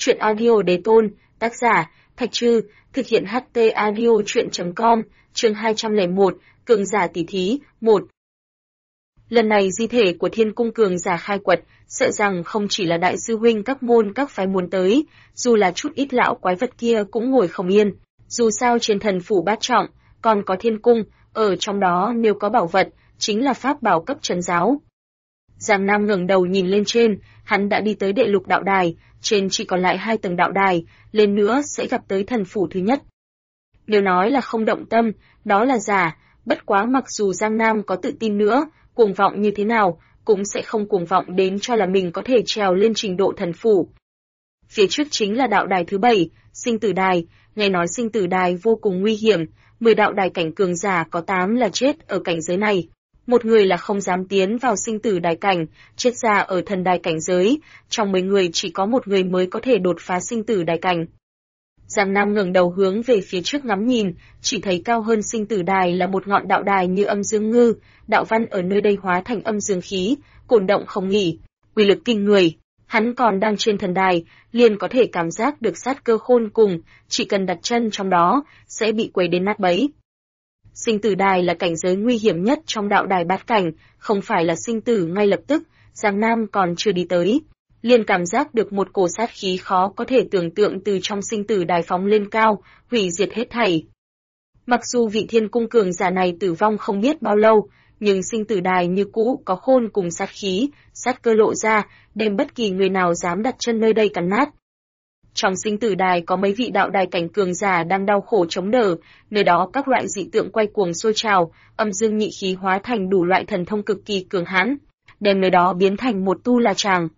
Truyện audio đề tôn, tác giả, Thạch Trư, thực hiện HT audio truyện.com, chương 201, cường giả tỷ thí, 1. Lần này di thể của Thiên Cung cường giả khai quật, sợ rằng không chỉ là đại sư huynh các môn các phái muốn tới, dù là chút ít lão quái vật kia cũng ngồi không yên. Dù sao trên thần phủ bát trọng, còn có Thiên Cung, ở trong đó nếu có bảo vật, chính là pháp bảo cấp trấn giáo. Giang Nam ngẩng đầu nhìn lên trên, hắn đã đi tới đệ lục đạo đài, trên chỉ còn lại 2 tầng đạo đài, lên nữa sẽ gặp tới thần phủ thứ nhất. Nếu nói là không động tâm, đó là giả, bất quá mặc dù Giang Nam có tự tin nữa, cuồng vọng như thế nào, cũng sẽ không cuồng vọng đến cho là mình có thể trèo lên trình độ thần phủ. Phía trước chính là đạo đài thứ 7, sinh tử đài, nghe nói sinh tử đài vô cùng nguy hiểm, 10 đạo đài cảnh cường giả có 8 là chết ở cảnh giới này. Một người là không dám tiến vào sinh tử đài cảnh, chết ra ở thần đài cảnh giới, trong 10 người chỉ có một người mới có thể đột phá sinh tử đài cảnh. Giang Nam ngẩng đầu hướng về phía trước ngắm nhìn, chỉ thấy cao hơn sinh tử đài là một ngọn đạo đài như âm dương ngư, đạo văn ở nơi đây hóa thành âm dương khí, cổn động không nghỉ, uy lực kinh người. Hắn còn đang trên thần đài, liền có thể cảm giác được sát cơ khôn cùng, chỉ cần đặt chân trong đó, sẽ bị quấy đến nát bấy. Sinh tử đài là cảnh giới nguy hiểm nhất trong đạo đài bát cảnh, không phải là sinh tử ngay lập tức, Giang Nam còn chưa đi tới. Liền cảm giác được một cổ sát khí khó có thể tưởng tượng từ trong sinh tử đài phóng lên cao, hủy diệt hết thảy. Mặc dù vị Thiên Cung cường giả này tử vong không biết bao lâu, nhưng sinh tử đài như cũ có khôn cùng sát khí, sát cơ lộ ra, đem bất kỳ người nào dám đặt chân nơi đây cắn nát. Trong sinh tử đài có mấy vị đạo đài cảnh cường giả đang đau khổ chống đỡ, nơi đó các loại dị tượng quay cuồng sôi trào, âm dương nhị khí hóa thành đủ loại thần thông cực kỳ cường hãn, đem nơi đó biến thành một tu la tràng.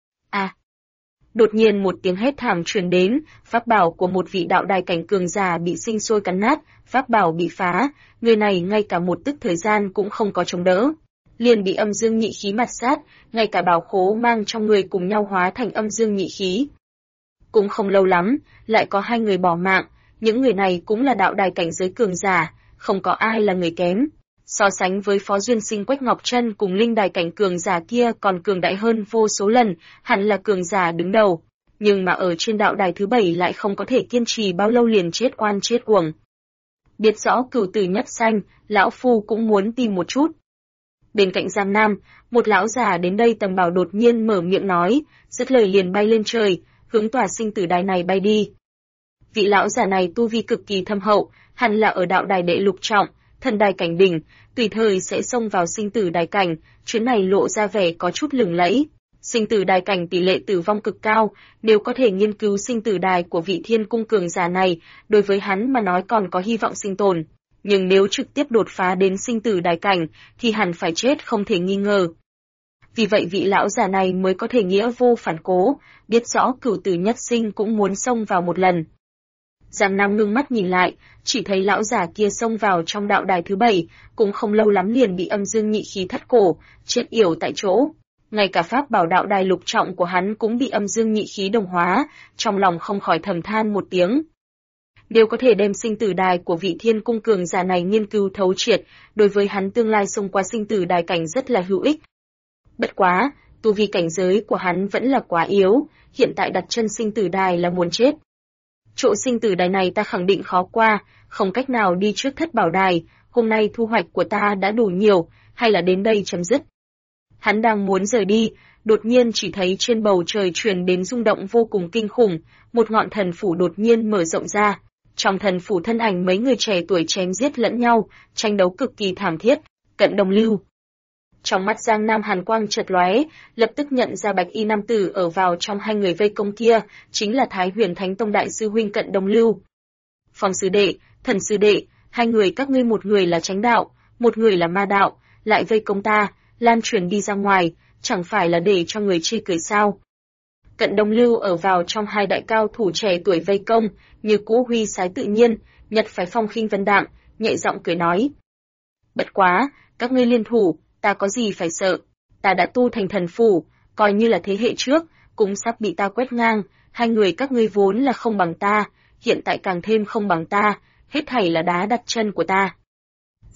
Đột nhiên một tiếng hét thảm truyền đến, pháp bảo của một vị đạo đài cảnh cường giả bị sinh sôi cắn nát, pháp bảo bị phá, người này ngay cả một tức thời gian cũng không có chống đỡ, liền bị âm dương nhị khí mạt sát, ngay cả bảo khố mang trong người cùng nhau hóa thành âm dương nhị khí. Cũng không lâu lắm, lại có 2 người bỏ mạng, những người này cũng là đạo đài cảnh giới cường giả, không có ai là người kém. So sánh với Phó Duyên Sinh Quách Ngọc Trân cùng linh đài cảnh cường giả kia còn cường đại hơn vô số lần, hẳn là cường giả đứng đầu. Nhưng mà ở trên đạo đài thứ 7 lại không có thể kiên trì bao lâu liền chết oan chết uổng. Biết rõ cửu tử nhất sanh, lão phu cũng muốn tìm một chút. Bên cạnh Giang Nam, một lão già đến đây tầm bảo đột nhiên mở miệng nói, dứt lời liền bay lên trời, hướng tòa sinh tử đài này bay đi. Vị lão già này tu vi cực kỳ thâm hậu, hẳn là ở đạo đài đệ lục trọng, thần đài cảnh đỉnh, tùy thời sẽ xông vào sinh tử đài cảnh, chuyến này lộ ra vẻ có chút lừng lẫy. Sinh tử đài cảnh tỷ lệ tử vong cực cao, nếu có thể nghiên cứu sinh tử đài của vị Thiên Cung cường giả này, đối với hắn mà nói còn có hy vọng sinh tồn. Nhưng nếu trực tiếp đột phá đến sinh tử đài cảnh, thì hẳn phải chết không thể nghi ngờ. Vì vậy vị lão già này mới có thể nghĩa vô phản cố, biết rõ cửu tử nhất sinh cũng muốn xông vào một lần. Giang Nam ngưng mắt nhìn lại, chỉ thấy lão già kia xông vào trong đạo đài thứ 7, cũng không lâu lắm liền bị âm dương nhị khí thắt cổ, chết yểu tại chỗ. Ngay cả pháp bảo đạo đài lục trọng của hắn cũng bị âm dương nhị khí đồng hóa, trong lòng không khỏi thầm than một tiếng. Nếu có thể đem sinh tử đài của vị Thiên Cung cường giả này nghiên cứu thấu triệt, đối với hắn tương lai xông qua sinh tử đài cảnh rất là hữu ích. Bất quá, tu vi cảnh giới của hắn vẫn là quá yếu, hiện tại đặt chân sinh tử đài là muốn chết. Chỗ sinh tử đài này ta khẳng định khó qua, không cách nào đi trước thất bảo đài, hôm nay thu hoạch của ta đã đủ nhiều, hay là đến đây chấm dứt. Hắn đang muốn rời đi, đột nhiên chỉ thấy trên bầu trời truyền đến rung động vô cùng kinh khủng, một ngọn thần phủ đột nhiên mở rộng ra. Trong thần phủ thân ảnh mấy người trẻ tuổi chém giết lẫn nhau, tranh đấu cực kỳ thảm thiết, Cận Đồng Lưu. Trong mắt Giang Nam hàn quang chợt lóe, lập tức nhận ra bạch y nam tử ở vào trong 2 người vây công kia, chính là Thái Huyền Thánh Tông đại sư huynh Cận Đồng Lưu. Phong sư đệ, Thần sư đệ, 2 người các ngươi, một người là chánh đạo, một người là ma đạo, lại vây công ta, lan truyền đi ra ngoài, chẳng phải là để cho người chê cười sao? Cận Đồng Lưu ở vào trong 2 đại cao thủ trẻ tuổi vây công, như cũ huy sái tự nhiên, nhật phải phong khinh vân đạm, nhẹ giọng cười nói. Bất quá, các ngươi liên thủ, ta có gì phải sợ, ta đã tu thành thần phủ, coi như là thế hệ trước, cũng sắp bị ta quét ngang, 2 người các ngươi vốn là không bằng ta, hiện tại càng thêm không bằng ta, hết thảy là đá đặt chân của ta.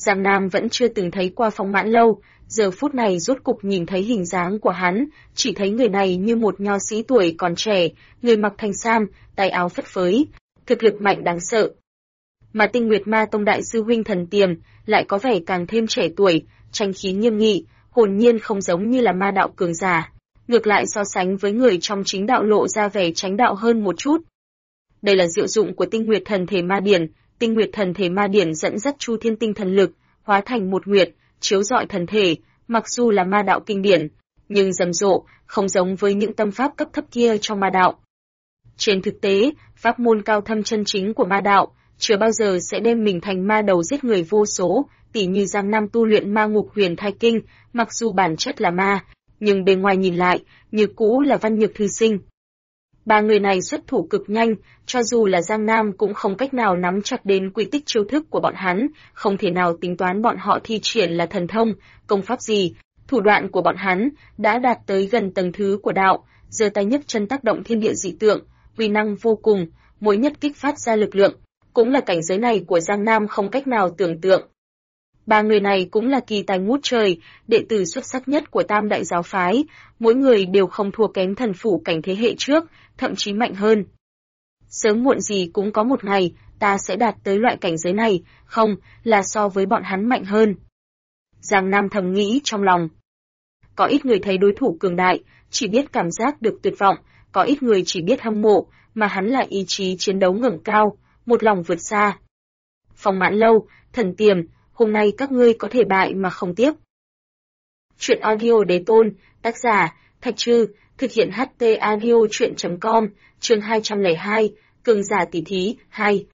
Giang Nam vẫn chưa từng thấy qua Phong Mãn Lâu, giờ phút này rốt cục nhìn thấy hình dáng của hắn, chỉ thấy người này như một nho sĩ tuổi còn trẻ, người mặc thanh sam, tay áo phất phới, thực lực mạnh đáng sợ. Mà Tinh Nguyệt Ma Tông đại sư huynh Thần Tiềm lại có vẻ càng thêm trẻ tuổi, tranh khí nghiêm nghị, hồn nhiên không giống như là ma đạo cường giả, ngược lại so sánh với người trong chính đạo lộ ra vẻ tránh đạo hơn một chút. Đây là diệu dụng của Tinh Nguyệt Thần Thể Ma Điển. Tinh Nguyệt Thần Thể Ma Điển dẫn dắt Chu Thiên Tinh thần lực, hóa thành một nguyệt, chiếu rọi thần thể, mặc dù là ma đạo kinh điển, nhưng rầm rộ, không giống với những tâm pháp cấp thấp kia trong ma đạo. Trên thực tế, pháp môn cao thâm chân chính của ma đạo, chưa bao giờ sẽ đem mình thành ma đầu giết người vô số, tỉ như Giang Nam tu luyện Ma Ngục Huyền Thai Kinh, mặc dù bản chất là ma, nhưng bề ngoài nhìn lại, như cũ là văn nhược thư sinh. Ba người này xuất thủ cực nhanh, cho dù là Giang Nam cũng không cách nào nắm chặt đến quy tích chiêu thức của bọn hắn, không thể nào tính toán bọn họ thi triển là thần thông, công pháp gì. Thủ đoạn của bọn hắn đã đạt tới gần tầng thứ của đạo, giơ tay nhấc chân tác động thiên địa dị tượng, uy năng vô cùng, mỗi nhất kích phát ra lực lượng, cũng là cảnh giới này của Giang Nam không cách nào tưởng tượng. Ba người này cũng là kỳ tài ngút trời, đệ tử xuất sắc nhất của Tam Đại giáo phái, mỗi người đều không thua kém thần phủ cảnh thế hệ trước, thậm chí mạnh hơn. Sớm muộn gì cũng có một ngày, ta sẽ đạt tới loại cảnh giới này, không, là so với bọn hắn mạnh hơn. Giang Nam thầm nghĩ trong lòng. Có ít người thấy đối thủ cường đại, chỉ biết cảm giác được tuyệt vọng, có ít người chỉ biết hâm mộ, mà hắn lại ý chí chiến đấu ngẩng cao, một lòng vượt xa. Phong Mãn Lâu, Thần Tiềm, hôm nay các ngươi có thể bại mà không tiếc. Chuyện audio Đế Tôn, tác giả, Thạch Trư, thực hiện HT audio chuyện.com, chương 202, cường giả tỷ thí, 2.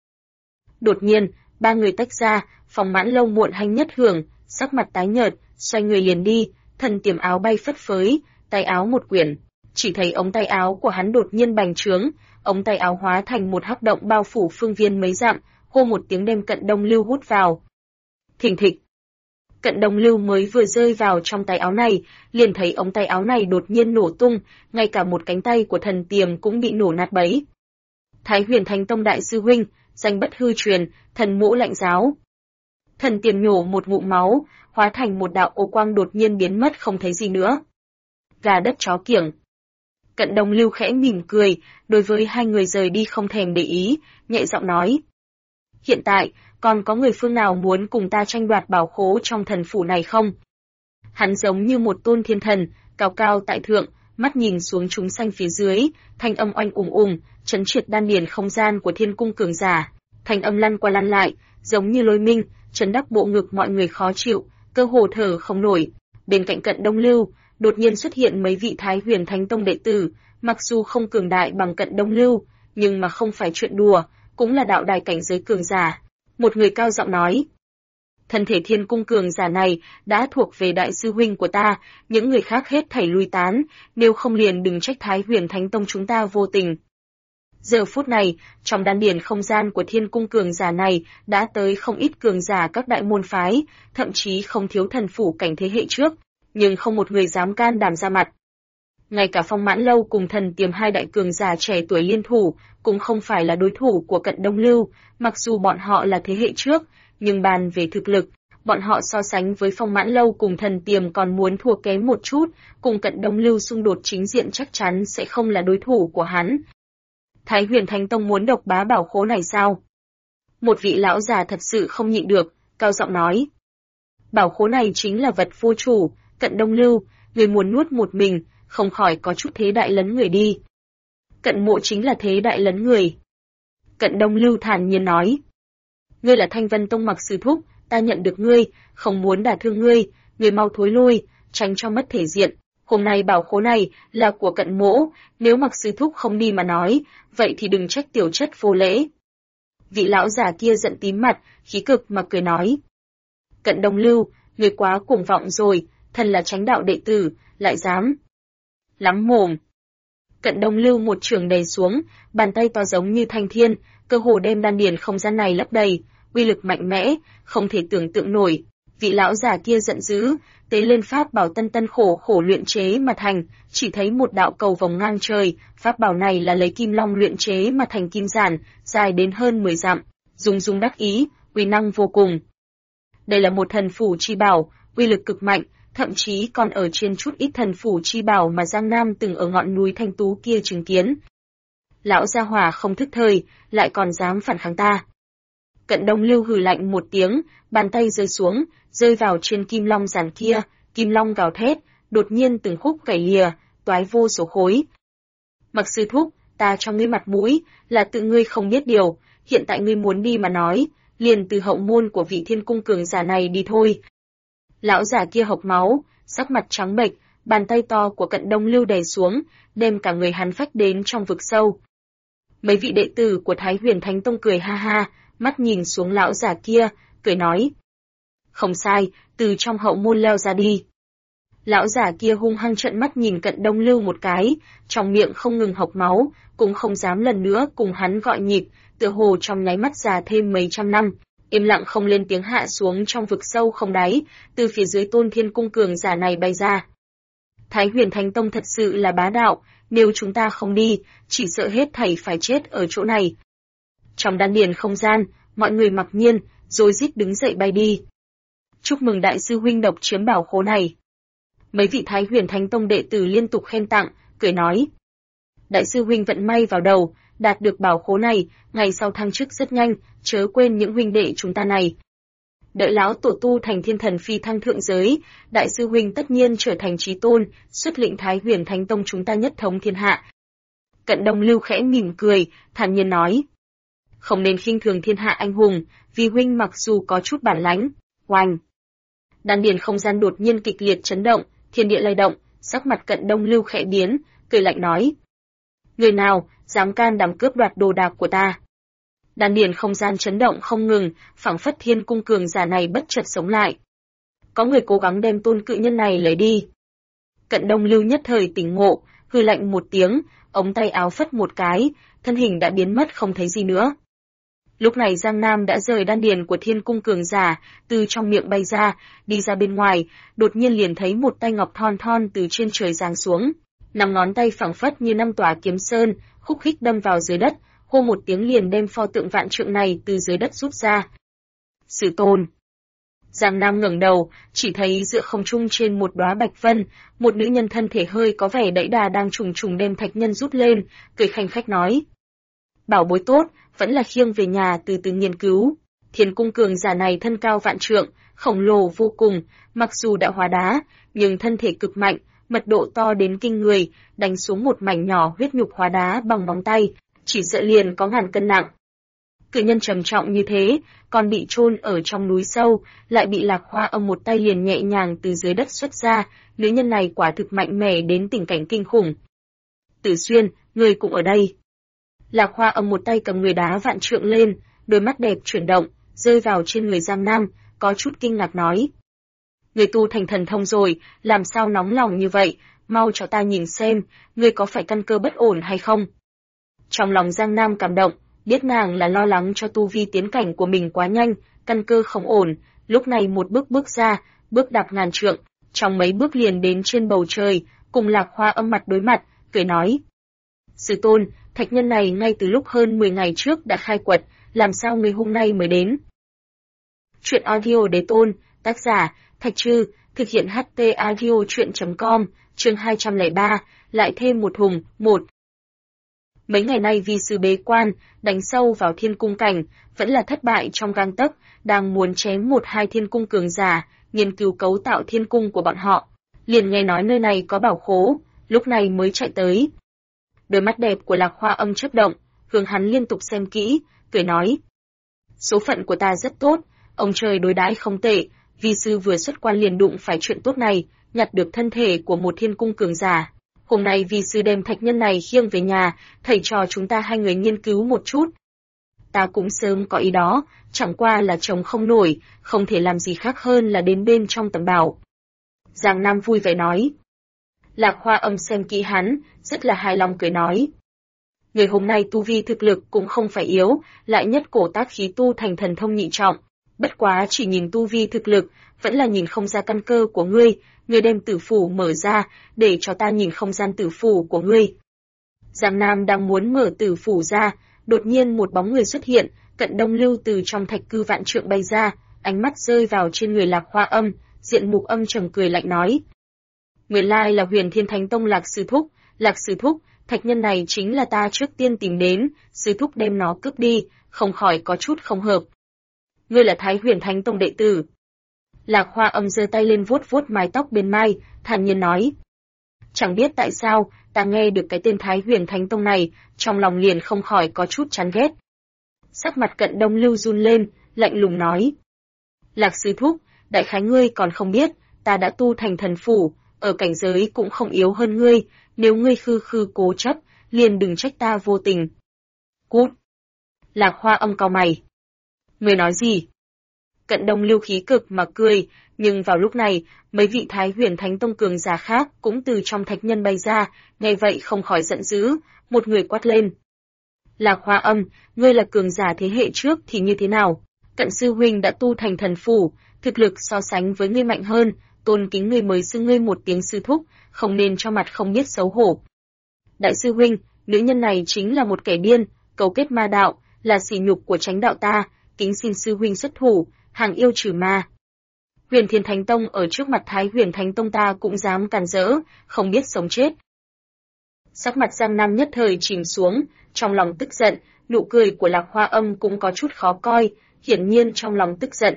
Đột nhiên, ba người tách ra, Phong Mãn Lâu muộn hanh nhất hưởng, sắc mặt tái nhợt, xoay người liền đi, Thần Tiềm áo bay phất phới, tay áo một quyển, chỉ thấy ống tay áo của hắn đột nhiên bành trướng, ống tay áo hóa thành một hắc động bao phủ phương viên mấy dặm, hô một tiếng đem Cận Đông Lưu hút vào. Thình thịch. Cận Đông Lưu mới vừa rơi vào trong tay áo này, liền thấy ống tay áo này đột nhiên nổ tung, ngay cả một cánh tay của Thần Tiềm cũng bị nổ nát bấy. Thái Huyền Thánh Tông đại sư huynh, danh bất hư truyền, thần mũ lạnh giáo. Thần Tiềm nhổ một ngụm máu, hóa thành một đạo ô quang đột nhiên biến mất không thấy gì nữa. Gà đất chó kiểng. Cận Đông Lưu khẽ mỉm cười, đối với hai người rời đi không thèm để ý, nhẹ giọng nói. Hiện tại, còn có người phương nào muốn cùng ta tranh đoạt bảo khố trong thần phủ này không? Hắn giống như một tôn thiên thần, cao cao tại thượng, mắt nhìn xuống chúng sanh phía dưới, thanh âm oanh trấn triệt đan điền không gian của thiên cung cường giả. Thanh âm lăn qua lăn lại, giống như lôi minh, chấn đắc bộ ngực mọi người khó chịu, cơ hồ thở không nổi. Bên cạnh Cận Đông Lưu, đột nhiên xuất hiện mấy vị Thái Huyền Thánh Tông đệ tử, mặc dù không cường đại bằng Cận Đông Lưu, nhưng mà không phải chuyện đùa, cũng là đạo đài cảnh giới cường giả. Một người cao giọng nói, thân thể thiên cung cường giả này đã thuộc về đại sư huynh của ta, những người khác hết thảy lui tán, nếu không liền đừng trách Thái Huyền Thánh Tông chúng ta vô tình. Giờ phút này, trong đan điền không gian của thiên cung cường giả này đã tới không ít cường giả các đại môn phái, thậm chí không thiếu thần phủ cảnh thế hệ trước, nhưng không một người dám can đảm ra mặt. Ngay cả Phong Mãn Lâu cùng Thần Tiềm hai đại cường giả trẻ tuổi liên thủ, cũng không phải là đối thủ của Cận Đông Lưu, mặc dù bọn họ là thế hệ trước, nhưng bàn về thực lực, bọn họ so sánh với Phong Mãn Lâu cùng Thần Tiềm còn muốn thua kém một chút, cùng Cận Đông Lưu xung đột chính diện chắc chắn sẽ không là đối thủ của hắn. Thái Huyền Thánh Tông muốn độc bá bảo khố này sao? Một vị lão già thật sự không nhịn được, cao giọng nói. Bảo khố này chính là vật vô chủ, Cận Đông Lưu, người muốn nuốt một mình, không khỏi có chút thế đại lấn người đi. Cận Mộ chính là thế đại lấn người. Cận Đông Lưu thản nhiên nói. Ngươi là Thanh Vân Tông Mặc sư thúc, ta nhận được ngươi, không muốn đả thương ngươi, ngươi mau thối lui, tránh cho mất thể diện. Hôm nay bảo khố này là của Cận Mỗ, nếu Mặc sư thúc không đi mà nói, vậy thì đừng trách tiểu chất vô lễ. Vị lão già kia giận tím mặt, khí cực mà cười nói. Cận Đông Lưu, ngươi quá cuồng vọng rồi, thần là chánh đạo đệ tử, lại dám. Lắm mồm. Cận Đông Lưu một trường đầy xuống, bàn tay to giống như thanh thiên, cơ hồ đem đan điền không gian này lấp đầy, uy lực mạnh mẽ, không thể tưởng tượng nổi. Vị lão già kia giận dữ, tế lên pháp bảo tân khổ luyện chế mà thành, chỉ thấy một đạo cầu vòng ngang trời, pháp bảo này là lấy kim long luyện chế mà thành kim giản, dài đến hơn 10 dặm, rung rung đắc ý, uy năng vô cùng. Đây là một thần phủ chi bảo, uy lực cực mạnh, thậm chí còn ở trên chút ít thần phủ chi bảo mà Giang Nam từng ở ngọn núi Thanh Tú kia chứng kiến. Lão gia hỏa không thức thời, lại còn dám phản kháng ta. Cận Đông Lưu hừ lạnh một tiếng, bàn tay rơi xuống, rơi vào trên kim long giàn kia, kim long gào thét, đột nhiên từng khúc cày lìa, toái vô số khối. Mặc sư thúc, ta cho ngươi mặt mũi, là tự ngươi không biết điều, hiện tại ngươi muốn đi mà nói, liền từ hậu môn của vị thiên cung cường giả này đi thôi. Lão giả kia hộc máu, sắc mặt trắng bệch, bàn tay to của Cận Đông Lưu đè xuống, đem cả người hắn phách đến trong vực sâu. Mấy vị đệ tử của Thái Huyền Thánh Tông cười ha ha, mắt nhìn xuống lão giả kia, cười nói. Không sai, từ trong hậu môn leo ra đi. Lão giả kia hung hăng trợn mắt nhìn Cận Đông Lưu một cái, trong miệng không ngừng hộc máu, cũng không dám lần nữa cùng hắn gọi nhịp, tựa hồ trong nháy mắt già thêm mấy trăm năm, im lặng không lên tiếng hạ xuống trong vực sâu không đáy, từ phía dưới Tôn Thiên Cung cường giả này bay ra. Thái Huyền Thánh Tông thật sự là bá đạo, nếu chúng ta không đi, chỉ sợ hết thảy phải chết ở chỗ này. Trong đan điền không gian, mọi người mặc nhiên, rồi rít đứng dậy bay đi. Chúc mừng đại sư huynh độc chiếm bảo khố này. Mấy vị Thái Huyền Thánh Tông đệ tử liên tục khen tặng, cười nói. Đại sư huynh vận may vào đầu, đạt được bảo khố này, ngày sau thăng chức rất nhanh, chớ quên những huynh đệ chúng ta này. Đợi lão tổ tu thành thiên thần phi thăng thượng giới, đại sư huynh tất nhiên trở thành chí tôn, xuất lĩnh Thái Huyền Thánh Tông chúng ta nhất thống thiên hạ. Cận Đông Lưu khẽ mỉm cười, thản nhiên nói. Không nên khinh thường thiên hạ anh hùng, vì huynh mặc dù có chút bản lãnh. Oanh! Đan điền không gian đột nhiên kịch liệt chấn động, thiên địa lay động, sắc mặt Cận Đông Lưu khẽ biến, cười lạnh nói. Người nào, dám can đảm cướp đoạt đồ đạc của ta? Đan điền không gian chấn động không ngừng, phảng phất thiên cung cường giả này bất chợt sống lại. Có người cố gắng đem tôn cự nhân này lấy đi. Cận Đông Lưu nhất thời tỉnh ngộ, hừ lạnh một tiếng, ống tay áo phất một cái, thân hình đã biến mất không thấy gì nữa. Lúc này Giang Nam đã rời đan điền của thiên cung cường giả, từ trong miệng bay ra, đi ra bên ngoài, đột nhiên liền thấy một tay ngọc thon thon từ trên trời giáng xuống. Năm ngón tay phảng phất như năm tòa kiếm sơn, khúc khích đâm vào dưới đất, hô một tiếng liền đem pho tượng vạn trượng này từ dưới đất rút ra. Sư tôn. Giang Nam ngẩng đầu, chỉ thấy giữa không trung trên một đóa bạch vân, một nữ nhân thân thể hơi có vẻ đẫy đà đang trùng trùng đem thạch nhân rút lên, cười khanh khách nói. Bảo bối tốt, vẫn là khiêng về nhà từ từ nghiên cứu. Thiên cung cường giả này thân cao vạn trượng, khổng lồ vô cùng, mặc dù đã hóa đá, nhưng thân thể cực mạnh, mật độ to đến kinh người, đánh xuống một mảnh nhỏ huyết nhục hóa đá bằng móng tay, chỉ sợ liền có ngàn cân nặng. Cự nhân trầm trọng như thế, còn bị chôn ở trong núi sâu, lại bị Lạc Hoa Âm một tay liền nhẹ nhàng từ dưới đất xuất ra, nữ nhân này quả thực mạnh mẽ đến tình cảnh kinh khủng. Tử Xuyên, ngươi cũng ở đây. Lạc Hoa Âm một tay cầm người đá vạn trượng lên, đôi mắt đẹp chuyển động, rơi vào trên người Giang Nam, có chút kinh ngạc nói. Người tu thành thần thông rồi, làm sao nóng lòng như vậy, mau cho ta nhìn xem, ngươi có phải căn cơ bất ổn hay không? Trong lòng Giang Nam cảm động, biết nàng là lo lắng cho tu vi tiến cảnh của mình quá nhanh, căn cơ không ổn, lúc này một bước bước ra, bước đạp ngàn trượng, trong mấy bước liền đến trên bầu trời, cùng Lạc Hoa Âm mặt đối mặt, cười nói. Sư tôn, thạch nhân này ngay từ lúc hơn 10 ngày trước đã khai quật, làm sao người hôm nay mới đến? Chuyện audio đế tôn, tác giả, Thạch Trư, thực hiện HT audio chuyện.com, chương 203, lại thêm một hùng, một. Mấy ngày nay vì sư bế quan, đánh sâu vào thiên cung cảnh, vẫn là thất bại trong gang tấc, đang muốn chém một hai thiên cung cường giả, nghiên cứu cấu tạo thiên cung của bọn họ. Liền nghe nói nơi này có bảo khố, lúc này mới chạy tới. Đôi mắt đẹp của Lạc Hoa Âm chớp động, hướng hắn liên tục xem kỹ, cười nói. Số phận của ta rất tốt, ông trời đối đãi không tệ, vi sư vừa xuất quan liền đụng phải chuyện tốt này, nhặt được thân thể của một thiên cung cường giả. Hôm nay vi sư đem thạch nhân này khiêng về nhà, thầy trò chúng ta hai người nghiên cứu một chút. Ta cũng sớm có ý đó, chẳng qua là chồng không nổi, không thể làm gì khác hơn là đến bên trong tầm bảo. Giang Nam vui vẻ nói. Lạc Hoa Âm xem kỹ hắn, rất là hài lòng cười nói. Người hôm nay tu vi thực lực cũng không phải yếu, lại nhất cổ tác khí tu thành thần thông nhị trọng. Bất quá chỉ nhìn tu vi thực lực, vẫn là nhìn không ra căn cơ của ngươi, ngươi đem tử phủ mở ra, để cho ta nhìn không gian tử phủ của ngươi. Giang Nam đang muốn mở tử phủ ra, đột nhiên một bóng người xuất hiện, Cận Đông Lưu từ trong thạch cư vạn trượng bay ra, ánh mắt rơi vào trên người Lạc Hoa Âm, Diện Mục âm trầm cười lạnh nói: Nguyên lai là Huyền Thiên Thánh Tông Lạc sư thúc, Lạc sư thúc, thạch nhân này chính là ta trước tiên tìm đến, sư thúc đem nó cướp đi, không khỏi có chút không hợp. Ngươi là Thái Huyền Thánh Tông đệ tử. Lạc Hoa Âm giơ tay lên vuốt vuốt mái tóc bên mai, thản nhiên nói: Chẳng biết tại sao, ta nghe được cái tên Thái Huyền Thánh Tông này, trong lòng liền không khỏi có chút chán ghét. Sắc mặt Cận Đông Lưu run lên, lạnh lùng nói: Lạc sư thúc, đại khái ngươi còn không biết, ta đã tu thành thần phủ, ở cảnh giới cũng không yếu hơn ngươi, nếu ngươi khư khư cố chấp, liền đừng trách ta vô tình. Cút! Lạc Hoa Âm cau mày. Ngươi nói gì? Cận Đông Lưu khí cực mà cười, nhưng vào lúc này, mấy vị Thái Huyền Thánh Tông cường giả khác cũng từ trong thạch nhân bay ra, nghe vậy không khỏi giận dữ, một người quát lên: Lạc Hoa Âm, ngươi là cường giả thế hệ trước thì như thế nào? Cận sư huynh đã tu thành thần phủ, thực lực so sánh với ngươi mạnh hơn, tôn kính ngươi mới xưng ngươi một tiếng sư thúc, không nên cho mặt không biết xấu hổ. Đại sư huynh, nữ nhân này chính là một kẻ điên, cấu kết ma đạo, là sỉ nhục của chánh đạo ta, kính xin sư huynh xuất thủ, hàng yêu trừ ma. Huyền Thiên Thánh Tông ở trước mặt Thái Huyền Thánh Tông ta cũng dám càn rỡ, không biết sống chết. Sắc mặt Giang Nam nhất thời chìm xuống, trong lòng tức giận, nụ cười của Lạc Hoa Âm cũng có chút khó coi, hiển nhiên trong lòng tức giận.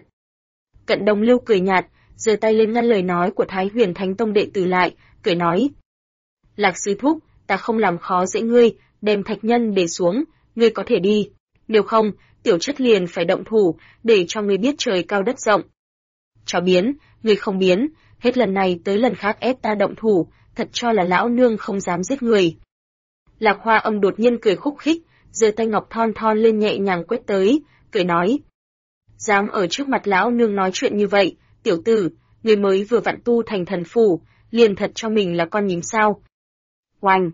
Cận Đông Lưu cười nhạt, giơ tay lên ngăn lời nói của Thái Huyền Thánh Tông đệ tử lại, cười nói: Lạc sư thúc, ta không làm khó dễ ngươi, đem thạch nhân để xuống, ngươi có thể đi. Nếu không, tiểu chất liền phải động thủ, để cho ngươi biết trời cao đất rộng. Chó biến, ngươi không biến, hết lần này tới lần khác ép ta động thủ, thật cho là lão nương không dám giết người. Lạc Hoa Âm đột nhiên cười khúc khích, giơ tay ngọc thon thon lên nhẹ nhàng quét tới, cười nói: Dám ở trước mặt lão nương nói chuyện như vậy, tiểu tử, ngươi mới vừa vặn tu thành thần phủ, liền thật cho mình là con nhím sao? Oanh!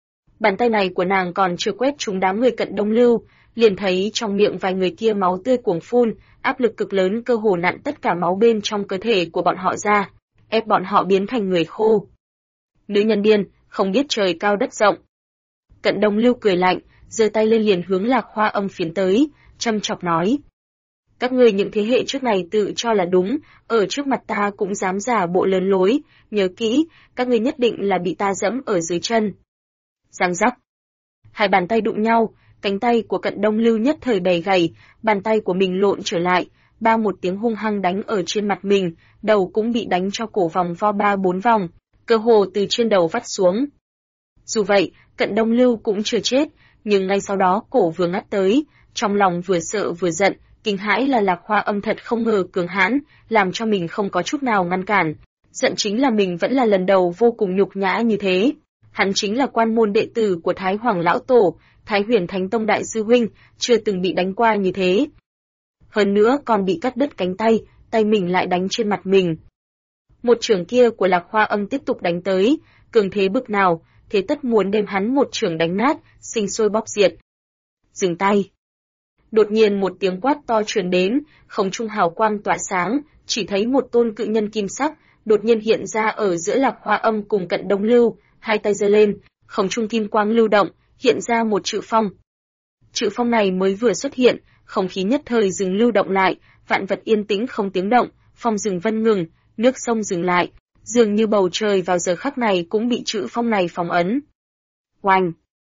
Bàn tay này của nàng còn chưa quét trúng đám người Cận Đông Lưu, liền thấy trong miệng vài người kia máu tươi cuồng phun, áp lực cực lớn cơ hồ nặn tất cả máu bên trong cơ thể của bọn họ ra, ép bọn họ biến thành người khô. Nữ nhân điên, không biết trời cao đất rộng. Cận Đông Lưu cười lạnh, giơ tay lên liền hướng Lạc Hoa Âm phiến tới, châm chọc nói: Các ngươi những thế hệ trước này tự cho là đúng, ở trước mặt ta cũng dám giả bộ lớn lối, nhớ kỹ, các ngươi nhất định là bị ta dẫm ở dưới chân. Giang rắc. Hai bàn tay đụng nhau, cánh tay của Cận Đông Lưu nhất thời bẻ gãy, bàn tay của mình lộn trở lại, ba một tiếng hung hăng đánh ở trên mặt mình, đầu cũng bị đánh cho cổ vòng vo 3-4 vòng, cơ hồ từ trên đầu vắt xuống. Dù vậy, Cận Đông Lưu cũng chưa chết, nhưng ngay sau đó cổ vừa ngắt tới, trong lòng vừa sợ vừa giận, kinh hãi là Lạc Hoa Âm thật không ngờ cường hãn, làm cho mình không có chút nào ngăn cản. Giận chính là mình vẫn là lần đầu vô cùng nhục nhã như thế. Hắn chính là quan môn đệ tử của Thái Hoàng Lão Tổ, Thái Huyền Thánh Tông Đại Sư Huynh, chưa từng bị đánh qua như thế. Hơn nữa còn bị cắt đứt cánh tay, tay mình lại đánh trên mặt mình. Một chưởng kia của Lạc Hoa Âm tiếp tục đánh tới, cường thế bực nào, thế tất muốn đem hắn một chưởng đánh nát, sinh sôi bóp diệt. Dừng tay. Đột nhiên một tiếng quát to truyền đến, không trung hào quang tỏa sáng, chỉ thấy một tôn cự nhân kim sắc, đột nhiên hiện ra ở giữa Lạc Hoa Âm cùng Cận Đông Lưu, hai tay giơ lên, không trung kim quang lưu động, hiện ra một chữ phong. Chữ phong này mới vừa xuất hiện, không khí nhất thời dừng lưu động lại, vạn vật yên tĩnh không tiếng động, phong dừng vân ngừng, nước sông dừng lại, dường như bầu trời vào giờ khắc này cũng bị chữ phong này phong ấn. Oanh!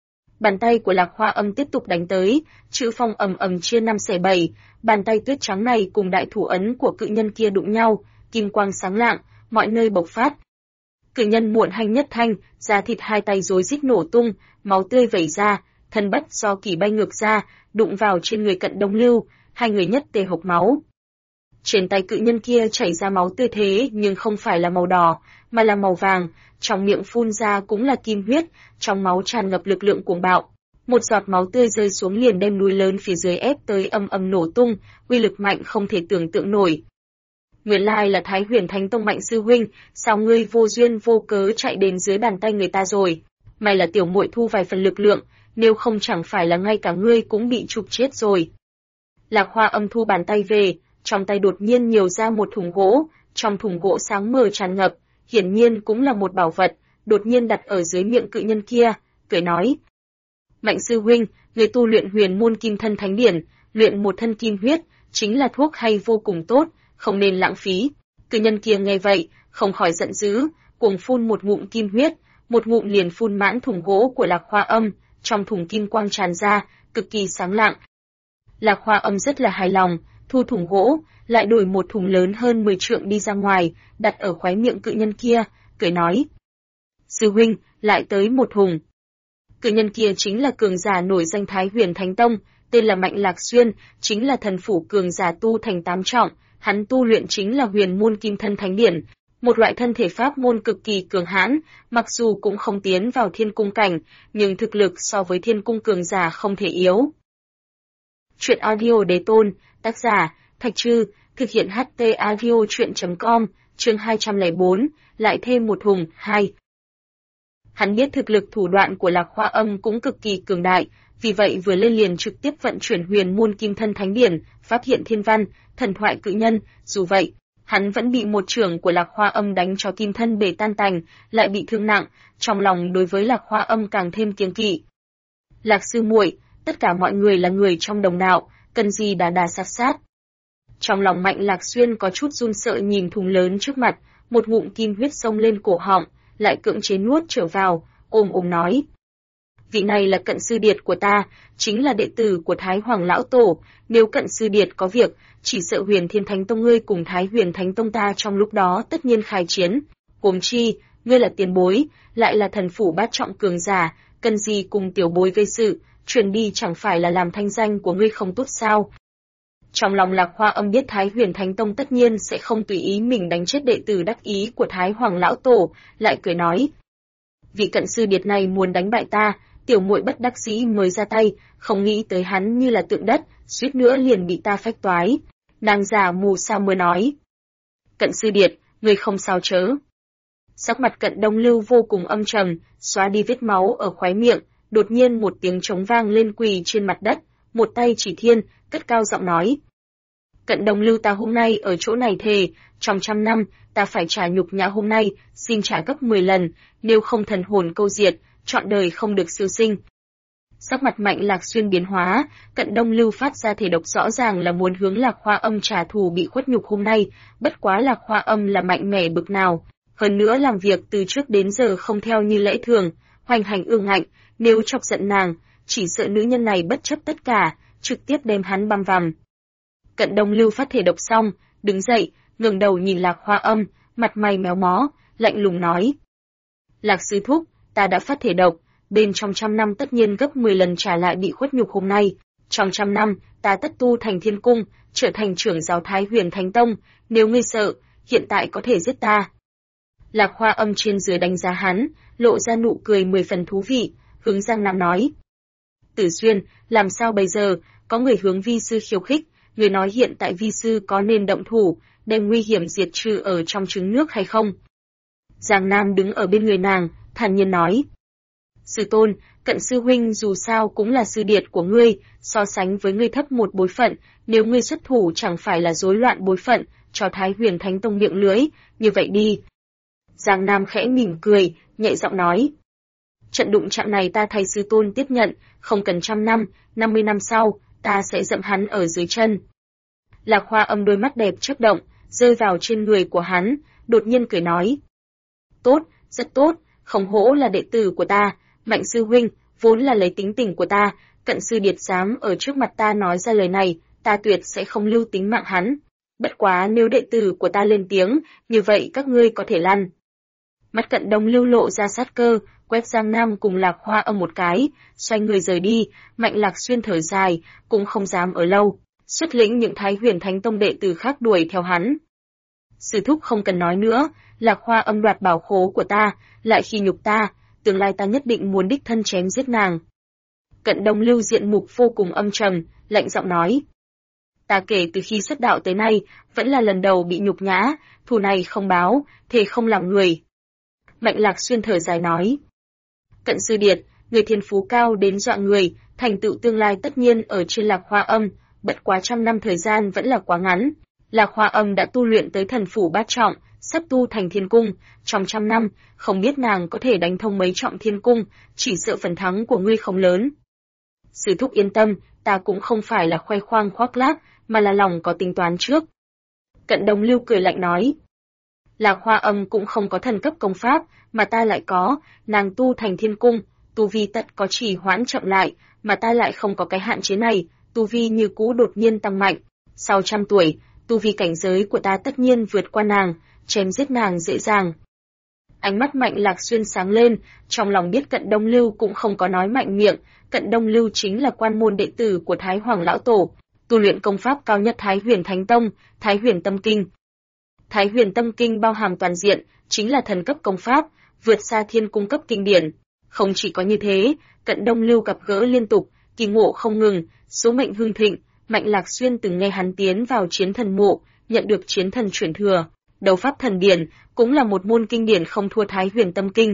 Bàn tay của Lạc Hoa Âm tiếp tục đánh tới, chữ phong ầm ầm chia 5/7, bàn tay tuyết trắng này cùng đại thủ ấn của cự nhân kia đụng nhau, kim quang sáng lạng, mọi nơi bộc phát. Cự nhân muộn hành nhất thanh, da thịt hai tay rối rít nổ tung, máu tươi vẩy ra, thân bất do kỷ bay ngược ra, đụng vào trên người Cận Đông Lưu, hai người nhất tề hộc máu. Trên tay cự nhân kia chảy ra máu tươi thế nhưng không phải là màu đỏ, mà là màu vàng, trong miệng phun ra cũng là kim huyết, trong máu tràn ngập lực lượng cuồng bạo. Một giọt máu tươi rơi xuống liền đem núi lớn phía dưới ép tới ầm ầm nổ tung, uy lực mạnh không thể tưởng tượng nổi. Nguyên lai là Thái Huyền Thánh Tông Mạnh sư huynh, sao ngươi vô duyên vô cớ chạy đến dưới bàn tay người ta rồi? May là tiểu muội thu vài phần lực lượng, nếu không chẳng phải là ngay cả ngươi cũng bị chụp chết rồi. Lạc Hoa Âm thu bàn tay về, trong tay đột nhiên nhiều ra một thùng gỗ, trong thùng gỗ sáng mờ tràn ngập, hiển nhiên cũng là một bảo vật, đột nhiên đặt ở dưới miệng cự nhân kia, cười nói: Mạnh sư huynh, người tu luyện huyền môn kim thân thánh điển, luyện một thân kim huyết, chính là thuốc hay vô cùng tốt, không nên lãng phí. Cự nhân kia nghe vậy, không khỏi giận dữ, cuồng phun một ngụm kim huyết, một ngụm liền phun mãn thùng gỗ của Lạc Hoa Âm, trong thùng kim quang tràn ra, cực kỳ sáng lạng. Lạc Hoa Âm rất là hài lòng, thu thùng gỗ, lại đổi một thùng lớn hơn 10 trượng đi ra ngoài, đặt ở khóe miệng cự nhân kia, cười nói: "Sư huynh, lại tới một thùng." Cự nhân kia chính là cường giả nổi danh Thái Huyền Thánh Tông, tên là Mạnh Lạc Xuyên, chính là thần phủ cường giả tu thành 8 trọng, hắn tu luyện chính là Huyền Môn Kim Thân Thánh Điển, một loại thân thể pháp môn cực kỳ cường hãn, mặc dù cũng không tiến vào thiên cung cảnh, nhưng thực lực so với thiên cung cường giả không thể yếu. Truyện audio đế tôn, tác giả, Thạch Trư, thực hiện HT audio truyện.com, chương 204, lại thêm một thùng, 2. Hắn biết thực lực thủ đoạn của Lạc Hoa Âm cũng cực kỳ cường đại, vì vậy vừa lên liền trực tiếp vận chuyển Huyền Môn Kim Thân Thánh Điển, phát hiện thiên văn, thần thoại cự nhân, dù vậy, hắn vẫn bị một chưởng của Lạc Hoa Âm đánh cho kim thân bể tan tành, lại bị thương nặng, trong lòng đối với Lạc Hoa Âm càng thêm kiêng kỵ. Lạc sư muội, tất cả mọi người là người trong đồng đạo, cần gì đà đà sát sát. Trong lòng Mạnh Lạc Xuyên có chút run sợ nhìn thùng lớn trước mặt, một ngụm kim huyết xông lên cổ họng, lại cưỡng chế nuốt trở vào, ôm nói: "Vị này là Cận sư điệt của ta, chính là đệ tử của Thái Hoàng lão tổ, nếu Cận sư điệt có việc, chỉ sợ Huyền Thiên Thánh Tông ngươi cùng Thái Huyền Thánh Tông ta trong lúc đó tất nhiên khai chiến, huống chi, ngươi là tiền bối, lại là thần phủ bát trọng cường giả, cần gì cùng tiểu bối gây sự, truyền đi chẳng phải là làm thanh danh của ngươi không tốt sao?" Trong lòng Lạc Hoa Âm biết Thái Huyền Thánh Tông tất nhiên sẽ không tùy ý mình đánh chết đệ tử đắc ý của Thái Hoàng lão tổ, lại cười nói: "Vị Cận sư điệt này muốn đánh bại ta, tiểu muội bất đắc dĩ mới ra tay, không nghĩ tới hắn như là tượng đất, suýt nữa liền bị ta phách toái." Nàng già mù sao mới nói: "Cận sư điệt, ngươi không sao chớ?" Sắc mặt Cận Đông Lưu vô cùng âm trầm, xóa đi vết máu ở khóe miệng, đột nhiên một tiếng trống vang lên quỳ trên mặt đất, một tay chỉ thiên, cất cao giọng nói: "Cận Đông Lưu, ta hôm nay ở chỗ này thề, trong 100 năm, ta phải trả nhục nhã hôm nay, xin trả gấp 10 lần, nếu không thần hồn câu diệt, trọn đời không được siêu sinh." Sắc mặt Mạnh Lạc Xuyên biến hóa, Cận Đông Lưu phát ra thể độc rõ ràng là muốn hướng Lạc Hoa Âm trả thù bị khuất nhục hôm nay, bất quá Lạc Hoa Âm là mạnh mẽ bực nào, hơn nữa làm việc từ trước đến giờ không theo như lẽ thường, hoành hành ương ngạnh, nếu chọc giận nàng, chỉ sợ nữ nhân này bất chấp tất cả, trực tiếp đem hắn băm vằm. Cận Đông Lưu phát thể độc xong, đứng dậy, ngẩng đầu nhìn Lạc Hoa Âm, mặt mày méo mó, lạnh lùng nói: "Lạc sư thúc, ta đã phát thể độc, bên trong 100 năm tất nhiên gấp 10 lần trả lại bị khuất nhục hôm nay. Trong 100 năm, ta tất tu thành thiên cung, trở thành trưởng giáo Thái Huyền Thánh Tông, nếu ngươi sợ, hiện tại có thể giết ta." Lạc Hoa Âm trên dưới đánh giá hắn, lộ ra nụ cười 10 phần thú vị, hướng Giang Nam nói: "Tử Xuyên, làm sao bây giờ, có người hướng vi sư khiêu khích, người nói hiện tại vi sư có nên động thủ, đem nguy hiểm diệt trừ ở trong trứng nước hay không?" Giang Nam đứng ở bên người nàng, thản nhiên nói: "Sư tôn, Cận sư huynh dù sao cũng là sư điệt của ngươi, so sánh với ngươi thấp một bối phận, nếu ngươi xuất thủ chẳng phải là rối loạn bối phận, cho Thái Huyền Thánh Tông miệng lưỡi, như vậy đi." Giang Nam khẽ mỉm cười, nhẹ giọng nói: "Trận đụng chạm này ta thay sư tôn tiếp nhận, không cần 100 năm, 50 năm sau, ta sẽ dẫm hắn ở dưới chân." Lạc Hoa Âm đôi mắt đẹp chớp động, rơi vào trên người của hắn, đột nhiên cười nói: "Tốt, rất tốt, không hổ là đệ tử của ta, Mạnh sư huynh, vốn là lấy tính tình của ta, Cận sư điệt dám ở trước mặt ta nói ra lời này, ta tuyệt sẽ không lưu tính mạng hắn. Bất quá nếu đệ tử của ta lên tiếng, như vậy các ngươi có thể lăn." Mắt Cận Đông Lưu lộ ra sát cơ, quét Giang Nam cùng Lạc Hoa Âm một cái, xoay người rời đi. Mạnh Lạc Xuyên thở dài, cũng không dám ở lâu, xuất lĩnh những Thái Huyền Thánh Tông đệ tử khác đuổi theo hắn. "Sư thúc không cần nói nữa, Lạc Hoa Âm đoạt bảo khố của ta, lại khi nhục ta, tương lai ta nhất định muốn đích thân chém giết nàng." Cận Đông Lưu diện mục vô cùng âm trầm, lạnh giọng nói: "Ta kể từ khi xuất đạo tới nay, vẫn là lần đầu bị nhục nhã, thù này không báo, thề không làm người." Mạnh Lạc Xuyên thở dài nói: "Cận sư điệt, người thiên phú cao đến dọa người, thành tựu tương lai tất nhiên ở trên Lạc Hoa Âm, bất quá 100 năm thời gian vẫn là quá ngắn. Lạc Hoa Âm đã tu luyện tới thần phủ bát trọng, sắp tu thành thiên cung, trong 100 năm, không biết nàng có thể đánh thông mấy trọng thiên cung, chỉ sợ phần thắng của ngươi không lớn." "Sư thúc yên tâm, ta cũng không phải là khoe khoang khoác lác, mà là lòng có tính toán trước. Cận Đông Lưu cười lạnh nói. Lạc Hoa Âm cũng không có thần cấp công pháp, mà ta lại có, nàng tu thành thiên cung, tu vi tất có trì hoãn chậm lại, mà ta lại không có cái hạn chế này, tu vi như cũ đột nhiên tăng mạnh. Sau 100 tuổi, tu vi cảnh giới của ta tất nhiên vượt qua nàng, chém giết nàng dễ dàng. Ánh mắt Mạnh Lạc Xuyên sáng lên, trong lòng biết Cận Đông Lưu cũng không có nói mạnh miệng, Cận Đông Lưu chính là quan môn đệ tử của Thái Hoàng Lão Tổ, tu luyện công pháp cao nhất Thái Huyền Thánh Tông, Thái Huyền Tâm Kinh. Thái Huyền Tâm Kinh bao hàm toàn diện, chính là thần cấp công pháp, vượt xa thiên cung cấp kinh điển. Không chỉ có như thế, Cận Đông Lưu gặp gỡ liên tục, kỳ ngộ không ngừng, số mệnh hưng thịnh, Mạnh Lạc Xuyên từng nghe hắn tiến vào chiến thần mộ, nhận được chiến thần chuyển thừa. Đấu pháp thần điển cũng là một môn kinh điển không thua Thái Huyền Tâm Kinh.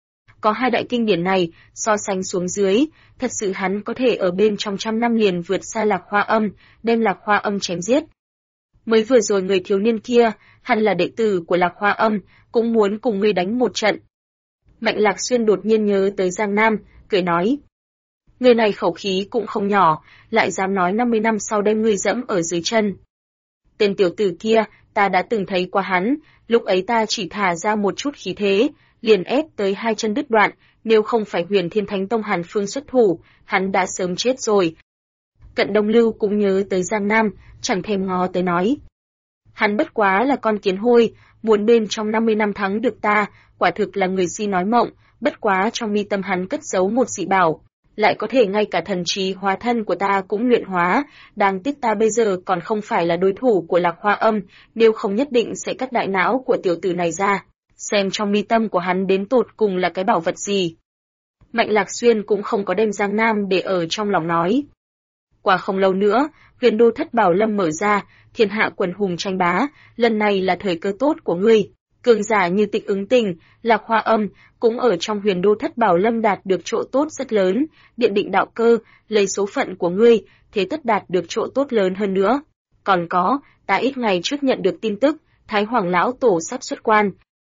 Có hai đại kinh điển này, so sánh xuống dưới, thật sự hắn có thể ở bên trong 100 năm liền vượt xa Lạc Hoa Âm, đem Lạc Hoa Âm chém giết. Mới vừa rồi người thiếu niên kia, hẳn là đệ tử của Lạc Hoa Âm, cũng muốn cùng ngươi đánh một trận. Mạnh Lạc Xuyên đột nhiên nhớ tới Giang Nam, cười nói. Người này khẩu khí cũng không nhỏ, lại dám nói 50 năm sau đem ngươi dẫm ở dưới chân. Tên tiểu tử kia, ta đã từng thấy qua hắn, lúc ấy ta chỉ thả ra một chút khí thế, liền ép tới hai chân đứt đoạn, nếu không phải Huyền Thiên Thánh Tông Hàn Phương xuất thủ, hắn đã sớm chết rồi. Cận Đông Lưu cũng nhớ tới Giang Nam, chẳng thèm ngó tới nói. Hắn bất quá là con kiến hôi, muốn bên trong 50 năm thắng được ta, quả thực là người si nói mộng, bất quá trong mi tâm hắn cất giấu một dị bảo, lại có thể ngay cả thần trí hóa thân của ta cũng luyện hóa, đáng tiếc ta bây giờ còn không phải là đối thủ của Lạc Hoa Âm, nếu không nhất định sẽ cắt đại não của tiểu tử này ra, xem trong mi tâm của hắn đến tột cùng là cái bảo vật gì. Mạnh Lạc Xuyên cũng không có đem Giang Nam để ở trong lòng nói. Qua không lâu nữa, Huyền Đô Thất Bảo Lâm mở ra, thiên hạ quần hùng tranh bá, lần này là thời cơ tốt của ngươi. Cường giả như Tịch Ứng Tình, Lạc Hoa Âm cũng ở trong Huyền Đô Thất Bảo Lâm đạt được chỗ tốt rất lớn, điện định đạo cơ, lấy số phận của ngươi, thế tất đạt được chỗ tốt lớn hơn nữa. Còn có, ta ít ngày trước nhận được tin tức, Thái Hoàng Lão Tổ sắp xuất quan.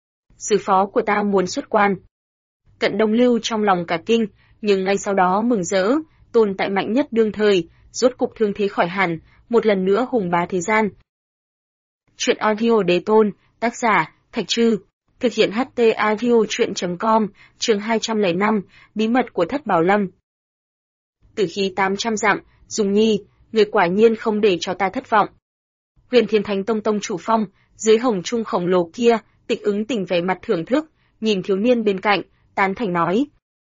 Sư phó của ta muốn xuất quan. Cận Đông Lưu trong lòng cả kinh, nhưng ngay sau đó mừng rỡ, tồn tại mạnh nhất đương thời, rốt cục thương thế khỏi hẳn, một lần nữa hùng bá thế gian. Chuyện audio đế tôn, tác giả, Thạch Trư, thực hiện HT audio chuyện.com, chương 205, bí mật của Thất Bảo Lâm. Tử khí 800 dặm, Dung Nhi, người quả nhiên không để cho ta thất vọng. Huyền Thiên Thánh Tông tông chủ phong, dưới hồng trung khổng lồ kia, Tịch Ứng Tình vẻ mặt thưởng thức, nhìn thiếu niên bên cạnh, tán thành nói.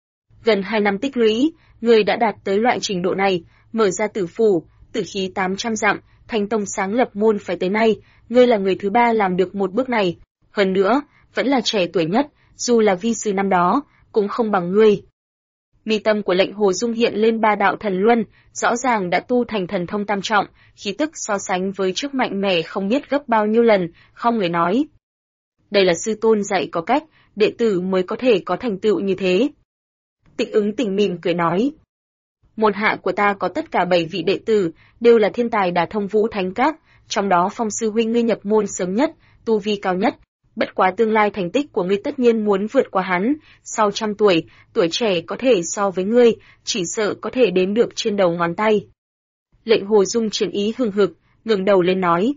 Gần 2 năm tích lũy, người đã đạt tới loại trình độ này, mở ra tử phủ, tử khí 800 dặm, Thánh Tông sáng lập môn phải tới nay, ngươi là người thứ 3 làm được một bước này. Hơn nữa, vẫn là trẻ tuổi nhất, dù là vi sư năm đó, cũng không bằng ngươi. Mi tâm của Lệnh Hồ Dung hiện lên 3 đạo thần luân, rõ ràng đã tu thành thần thông tam trọng, khí tức so sánh với trước mạnh mẽ không biết gấp bao nhiêu lần, không người nói. Đây là sư tôn dạy có cách, đệ tử mới có thể có thành tựu như thế. Tịch Ứng Tình mỉm cười nói. Môn hạ của ta có tất cả 7 vị đệ tử, đều là thiên tài đả thông vũ thánh các, trong đó Phong sư huynh ngươi nhập môn sớm nhất, tu vi cao nhất. Bất quá tương lai thành tích của ngươi tất nhiên muốn vượt qua hắn, sau 100 tuổi, tuổi trẻ có thể so với ngươi, chỉ sợ có thể đếm được trên đầu ngón tay. Lệnh Hồ Dung triển ý hừng hực, ngẩng đầu lên nói.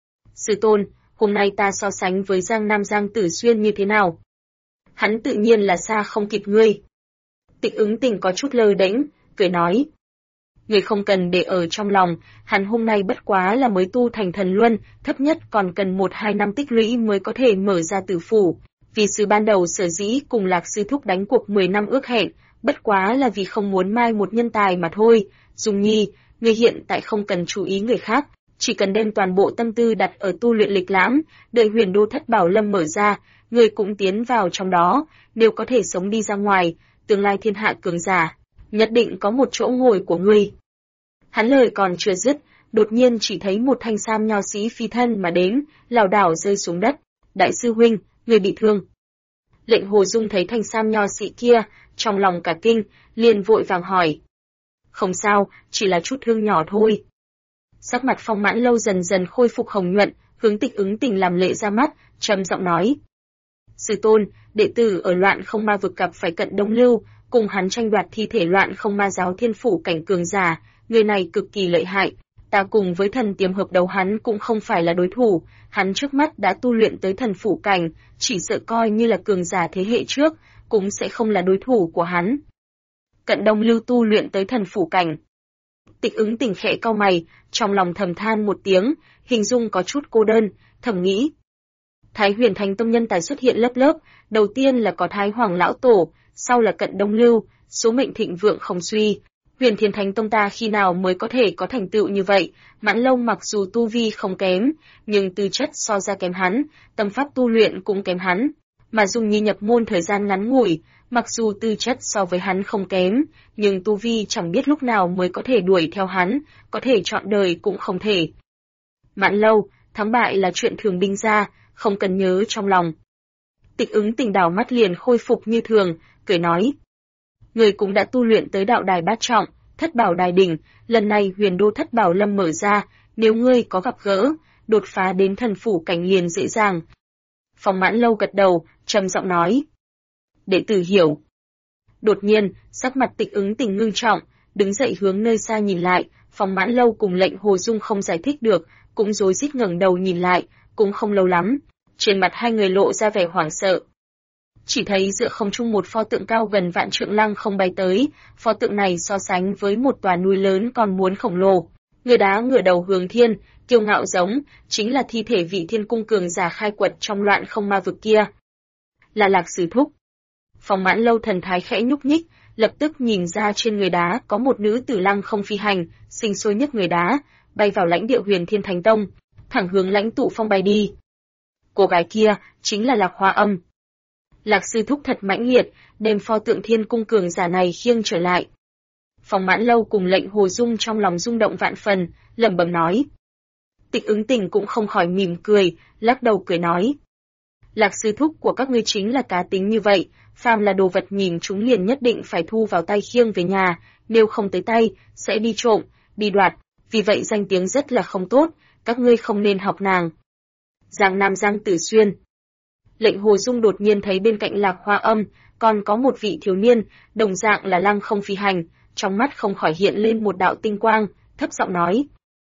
Sư tôn, hôm nay ta so sánh với Giang Nam Giang Tử Xuyên như thế nào? Hắn tự nhiên là xa không kịp ngươi. Tịch Ứng Tình có chút lơ đễnh, cười nói. Người không cần để ở trong lòng, hắn hôm nay bất quá là mới tu thành thần luân, thấp nhất còn cần 1-2 năm tích lũy mới có thể mở ra tử phủ. Vì sư ban đầu sở dĩ cùng Lạc sư thúc đánh cuộc 10 năm ước hẹn, bất quá là vì không muốn mai một nhân tài mà thôi. Dung Nhi, người hiện tại không cần chú ý người khác, chỉ cần đem toàn bộ tâm tư đặt ở tu luyện lịch lãm, đợi Huyền Đô Thất Bảo Lâm mở ra, người cũng tiến vào trong đó, nếu có thể sống đi ra ngoài, tương lai thiên hạ cường giả, nhất định có một chỗ ngồi của ngươi. Hắn lời còn chưa dứt, đột nhiên chỉ thấy một thanh sam nho sĩ phi thân mà đến, lảo đảo rơi xuống đất. Đại sư huynh, người bị thương. Lệnh Hồ Dung thấy thanh sam nho sĩ kia, trong lòng cả kinh, liền vội vàng hỏi. Không sao, chỉ là chút thương nhỏ thôi. Sắc mặt Phong Mãn Lâu dần dần khôi phục hồng nhuận, hướng Tịch Ứng Tình làm lệ ra mắt, trầm giọng nói. Sư tôn, đệ tử ở Loạn Không Ma vực gặp phải Cận Đông Lưu, cùng hắn tranh đoạt thi thể Loạn Không Ma giáo thiên phủ cảnh cường giả, người này cực kỳ lợi hại, Ta cùng với thần tiềm hợp đấu hắn cũng không phải là đối thủ, hắn trước mắt đã tu luyện tới thần phủ cảnh, chỉ sợ coi như là cường giả thế hệ trước, cũng sẽ không là đối thủ của hắn. Cận Đông Lưu tu luyện tới thần phủ cảnh. Tịch Ứng Tình khẽ cau mày, trong lòng thầm than một tiếng, hình dung có chút cô đơn, thầm nghĩ. Thái Huyền Thánh Tông nhân tài xuất hiện lớp lớp, đầu tiên là có Thái Hoàng Lão Tổ, sau là Cận Đông Lưu, số mệnh thịnh vượng không suy. Huyền Thiên Thánh Tông ta khi nào mới có thể có thành tựu như vậy? Mãn Long mặc dù tu vi không kém, nhưng tư chất so ra kém hắn, tâm pháp tu luyện cũng kém hắn. Mà Dung Nhi nhập môn thời gian ngắn ngủi, mặc dù tư chất so với hắn không kém, nhưng tu vi chẳng biết lúc nào mới có thể đuổi theo hắn, có thể chọn đời cũng không thể. Mãn Lâu, thắng bại là chuyện thường binh ra, không cần nhớ trong lòng. Tịch Ứng Tình đảo mắt liền khôi phục như thường, cười nói. Người cũng đã tu luyện tới đạo đài bát trọng, thất bảo đài đỉnh, lần này huyền đô thất bảo lâm mở ra, nếu ngươi có gặp gỡ, đột phá đến thần phủ cảnh liền dễ dàng. Phong Mãn Lâu gật đầu, trầm giọng nói. Đệ tử hiểu. Đột nhiên, sắc mặt Tịch Ứng Tình ngưng trọng, đứng dậy hướng nơi xa nhìn lại, Phong Mãn Lâu cùng Lệnh Hồ Dung không giải thích được, cũng rối rít ngẩng đầu nhìn lại, cũng không lâu lắm, trên mặt hai người lộ ra vẻ hoảng sợ. Chỉ thấy giữa không trung một pho tượng cao gần vạn trượng lăng không bay tới, pho tượng này so sánh với một tòa núi lớn còn muốn khổng lồ. Người đá ngửa đầu hướng thiên, kiêu ngạo giống, chính là thi thể vị thiên cung cường giả khai quật trong loạn không ma vực kia. Là Lạc Sư Thúc. Phong Mãn Lâu thần thái khẽ nhúc nhích, lập tức nhìn ra trên người đá có một nữ tử lăng không phi hành, sinh sôi nhất người đá, bay vào lãnh địa Huyền Thiên Thánh Tông, thẳng hướng lãnh tụ phong bay đi. Cô gái kia chính là Lạc Hoa Âm. Lạc Sư Thúc thật mãnh liệt, đem pho tượng thiên cung cường giả này khiêng trở lại. Phong Mãn Lâu cùng Lệnh Hồ Dung trong lòng rung động vạn phần, lẩm bẩm nói. Tịch Ứng Tình cũng không khỏi mỉm cười, lắc đầu cười nói. Lạc Sư Thúc của các ngươi chính là cá tính như vậy, phàm là đồ vật nhìn chúng liền nhất định phải thu vào tay khiêng về nhà, nếu không tới tay, sẽ đi trộm, đi đoạt, vì vậy danh tiếng rất là không tốt, các ngươi không nên học nàng. Giang Nam Giang Tử Xuyên. Lệnh Hồ Dung đột nhiên thấy bên cạnh Lạc Hoa Âm, còn có một vị thiếu niên, đồng dạng là lăng không phi hành, trong mắt không khỏi hiện lên một đạo tinh quang, thấp giọng nói.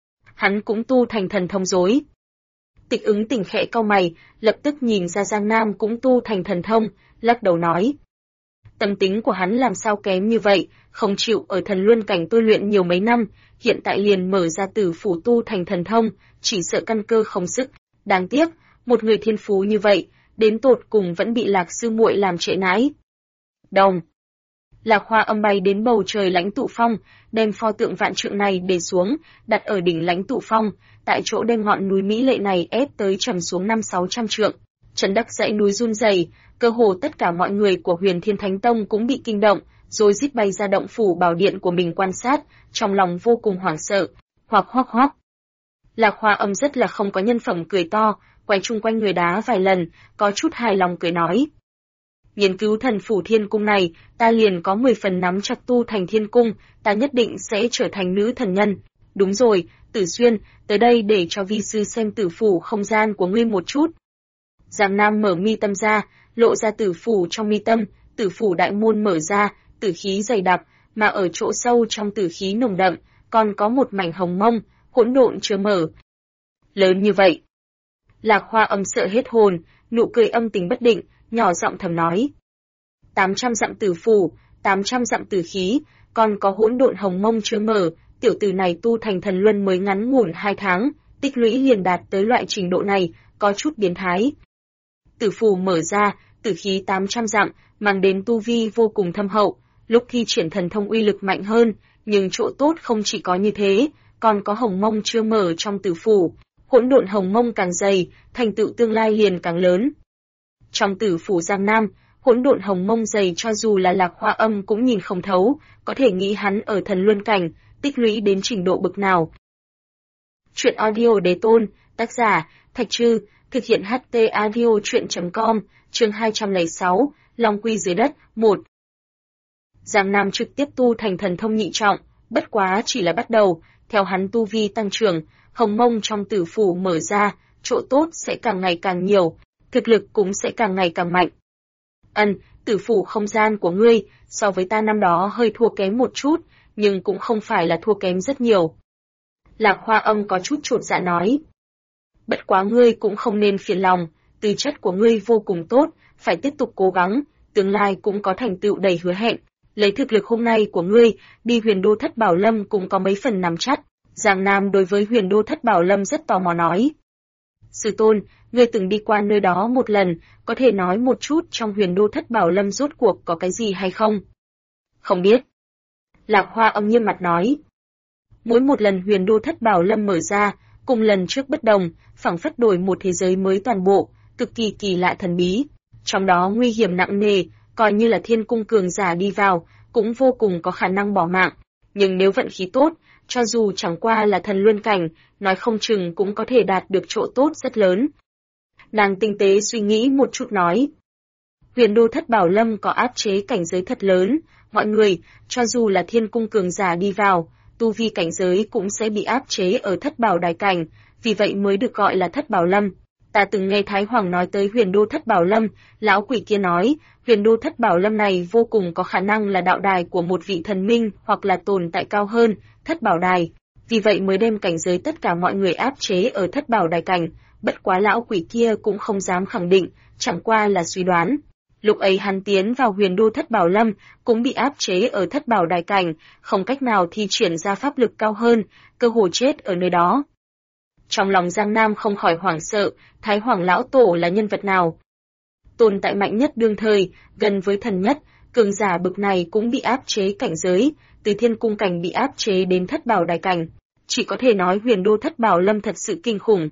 Hắn cũng tu thành thần thông rối. Tịch Ứng Tình khẽ cau mày, lập tức nhìn ra Giang Nam cũng tu thành thần thông, lắc đầu nói. Tâm tính của hắn làm sao kém như vậy, không chịu ở thần luân cảnh tôi luyện nhiều mấy năm, hiện tại liền mở ra tử phủ tu thành thần thông, chỉ sợ căn cơ không sức. Đáng tiếc, một người thiên phú như vậy, đến tột cùng vẫn bị Lạc sư muội làm trễ nãi. Đồng. Lạc Hoa Âm bay đến bầu trời lãnh tụ phong, đem pho tượng vạn trượng này để xuống, đặt ở đỉnh lãnh tụ phong, tại chỗ đem ngọn núi mỹ lệ này ép tới trầm xuống 500-600 trượng. Chấn đắc dãy núi run rẩy, cơ hồ tất cả mọi người của Huyền Thiên Thánh Tông cũng bị kinh động, rồi rít bay ra động phủ bảo điện của mình quan sát, trong lòng vô cùng hoảng sợ. Hoắc hoắc hoắc. Lạc Hoa Âm rất là không có nhân phẩm cười to, quay chung quanh người đá vài lần, có chút hài lòng cười nói. Nghiên cứu thần phủ thiên cung này, ta liền có 10 phần nắm chặt tu thành thiên cung, ta nhất định sẽ trở thành nữ thần nhân. Đúng rồi, Tử Xuyên, tới đây để cho vi sư xem tử phủ không gian của ngươi một chút. Giang Nam mở mi tâm ra, lộ ra tử phủ trong mi tâm, tử phủ đại môn mở ra, tử khí dày đặc, mà ở chỗ sâu trong tử khí nồng đậm, còn có một mảnh hồng mông, hỗn độn chưa mở. Lớn như vậy. Lạc Hoa Âm sợ hết hồn, nụ cười âm tình bất định, nhỏ giọng thầm nói. 800 dặm tử phủ, 800 dặm tử khí, còn có hỗn độn hồng mông chưa mở, tiểu tử này tu thành thần luân mới ngắn ngủn 2 tháng, tích lũy liền đạt tới loại trình độ này, có chút biến thái. Tử phủ mở ra, tử khí 800 dặm, mang đến tu vi vô cùng thâm hậu, lúc thi triển thần thông uy lực mạnh hơn, nhưng chỗ tốt không chỉ có như thế, còn có hồng mông chưa mở trong tử phủ, hỗn độn hồng mông càng dày, thành tựu tương lai liền càng lớn. Trong tử phủ Giang Nam, hỗn độn hồng mông dày cho dù là Lạc Hoa Âm cũng nhìn không thấu, có thể nghĩ hắn ở thần luân cảnh, tích lũy đến trình độ bực nào. Chuyện audio Đế Tôn, tác giả, Thạch Trư, thực hiện HT audio chuyện.com, chương 206, Long Quy dưới đất, 1. Giang Nam trực tiếp tu thành thần thông nhị trọng, bất quá chỉ là bắt đầu, theo hắn tu vi tăng trưởng, hồng mông trong tử phủ mở ra, chỗ tốt sẽ càng ngày càng nhiều, thực lực cũng sẽ càng ngày càng mạnh. Tử phủ không gian của ngươi, so với ta năm đó hơi thua kém một chút, nhưng cũng không phải là thua kém rất nhiều. Lạc Hoa Âm có chút chột dạ nói. Bất quá ngươi cũng không nên phiền lòng, tư chất của ngươi vô cùng tốt, phải tiếp tục cố gắng, tương lai cũng có thành tựu đầy hứa hẹn. Lấy thực lực hôm nay của ngươi, đi Huyền Đô Thất Bảo Lâm cũng có mấy phần nắm chắc. Giang Nam đối với Huyền Đô Thất Bảo Lâm rất tò mò nói. Sư tôn, ngươi từng đi qua nơi đó một lần, có thể nói một chút trong Huyền Đô Thất Bảo Lâm rốt cuộc có cái gì hay không? Không biết. Lạc Hoa Âm nghiêm mặt nói. Mỗi một lần Huyền Đô Thất Bảo Lâm mở ra, cùng lần trước bất đồng, phảng phất đổi một thế giới mới toàn bộ, cực kỳ kỳ lạ thần bí. Trong đó nguy hiểm nặng nề, coi như là thiên cung cường giả đi vào, cũng vô cùng có khả năng bỏ mạng. Nhưng nếu vận khí tốt, cho dù chẳng qua là thần luân cảnh, nói không chừng cũng có thể đạt được chỗ tốt rất lớn. Nàng tinh tế suy nghĩ một chút nói. Huyền Đô Thất Bảo Lâm có áp chế cảnh giới thật lớn, mọi người, cho dù là thiên cung cường giả đi vào, tu vi cảnh giới cũng sẽ bị áp chế ở Thất Bảo Đài cảnh, vì vậy mới được gọi là Thất Bảo Lâm. Ta từng nghe Thái Hoàng nói tới Huyền Đô Thất Bảo Lâm, lão quỷ kia nói, Huyền Đô Thất Bảo Lâm này vô cùng có khả năng là đạo đài của một vị thần minh hoặc là tồn tại cao hơn, Thất Bảo Đài. Vì vậy mới đem cảnh giới tất cả mọi người áp chế ở Thất Bảo Đài cảnh, bất quá lão quỷ kia cũng không dám khẳng định, chẳng qua là suy đoán. Lúc ấy hắn tiến vào Huyền Đô Thất Bảo Lâm, cũng bị áp chế ở Thất Bảo Đài cảnh, không cách nào thi triển ra pháp lực cao hơn, cơ hồ chết ở nơi đó. Trong lòng Giang Nam không khỏi hoảng sợ, Thái Hoàng lão tổ là nhân vật nào? Tồn tại mạnh nhất đương thời, gần với thần nhất, cường giả bực này cũng bị áp chế cảnh giới, từ thiên cung cảnh bị áp chế đến Thất Bảo Đài cảnh, chỉ có thể nói Huyền Đô Thất Bảo Lâm thật sự kinh khủng.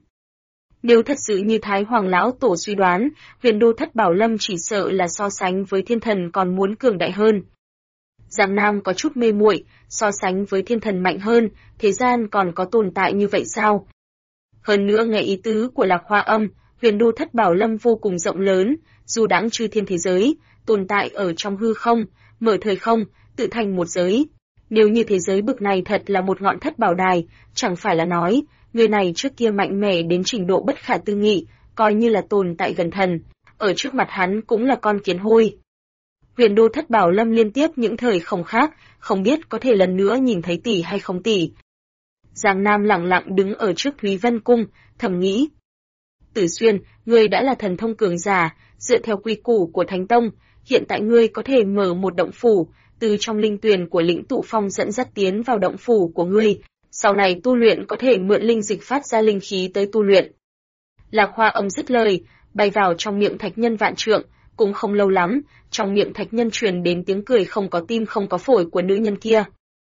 Nếu thật sự như Thái Hoàng lão tổ suy đoán, Huyền Đô Thất Bảo Lâm chỉ sợ là so sánh với thiên thần còn muốn cường đại hơn. Giang Nam có chút mê muội, so sánh với thiên thần mạnh hơn, thế gian còn có tồn tại như vậy sao? Hơn nữa nghe ý tứ của Lạc Hoa Âm, Huyền Đô Thất Bảo Lâm vô cùng rộng lớn, dù đãng chư thiên thế giới, tồn tại ở trong hư không, mở thời không, tự thành một giới. Nếu như thế giới bực này thật là một ngọn Thất Bảo Đài, chẳng phải là nói, người này trước kia mạnh mẽ đến trình độ bất khả tư nghị, coi như là tồn tại gần thần, ở trước mặt hắn cũng là con kiến hôi. Huyền Đô Thất Bảo Lâm liên tiếp những thời không khác, không biết có thể lần nữa nhìn thấy tỷ hay không tỷ. Giang Nam lặng lặng đứng ở trước Thúy Vân Cung, thầm nghĩ. Tử Xuyên, ngươi đã là thần thông cường giả, dựa theo quy củ của Thánh Tông, hiện tại ngươi có thể mở một động phủ, từ trong linh tuyền của Lĩnh Tụ Phong dẫn dắt tiến vào động phủ của ngươi, sau này tu luyện có thể mượn linh dịch phát ra linh khí tới tu luyện. Lạc Hoa Âm dứt lời, bay vào trong miệng Thạch Nhân vạn trượng, cũng không lâu lắm, trong miệng Thạch Nhân truyền đến tiếng cười không có tim không có phổi của nữ nhân kia.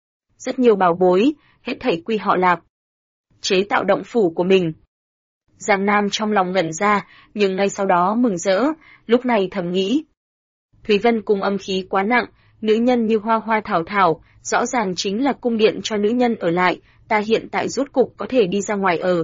Rất nhiều bảo bối, hết thảy quy họ Lạc. Chế tạo động phủ của mình. Giang Nam trong lòng ngẩn ra, nhưng ngay sau đó mừng rỡ, lúc này thầm nghĩ. Thúy Vân Cung âm khí quá nặng, nữ nhân như hoa hoa thảo thảo, rõ ràng chính là cung điện cho nữ nhân ở lại, ta hiện tại rốt cục có thể đi ra ngoài ở.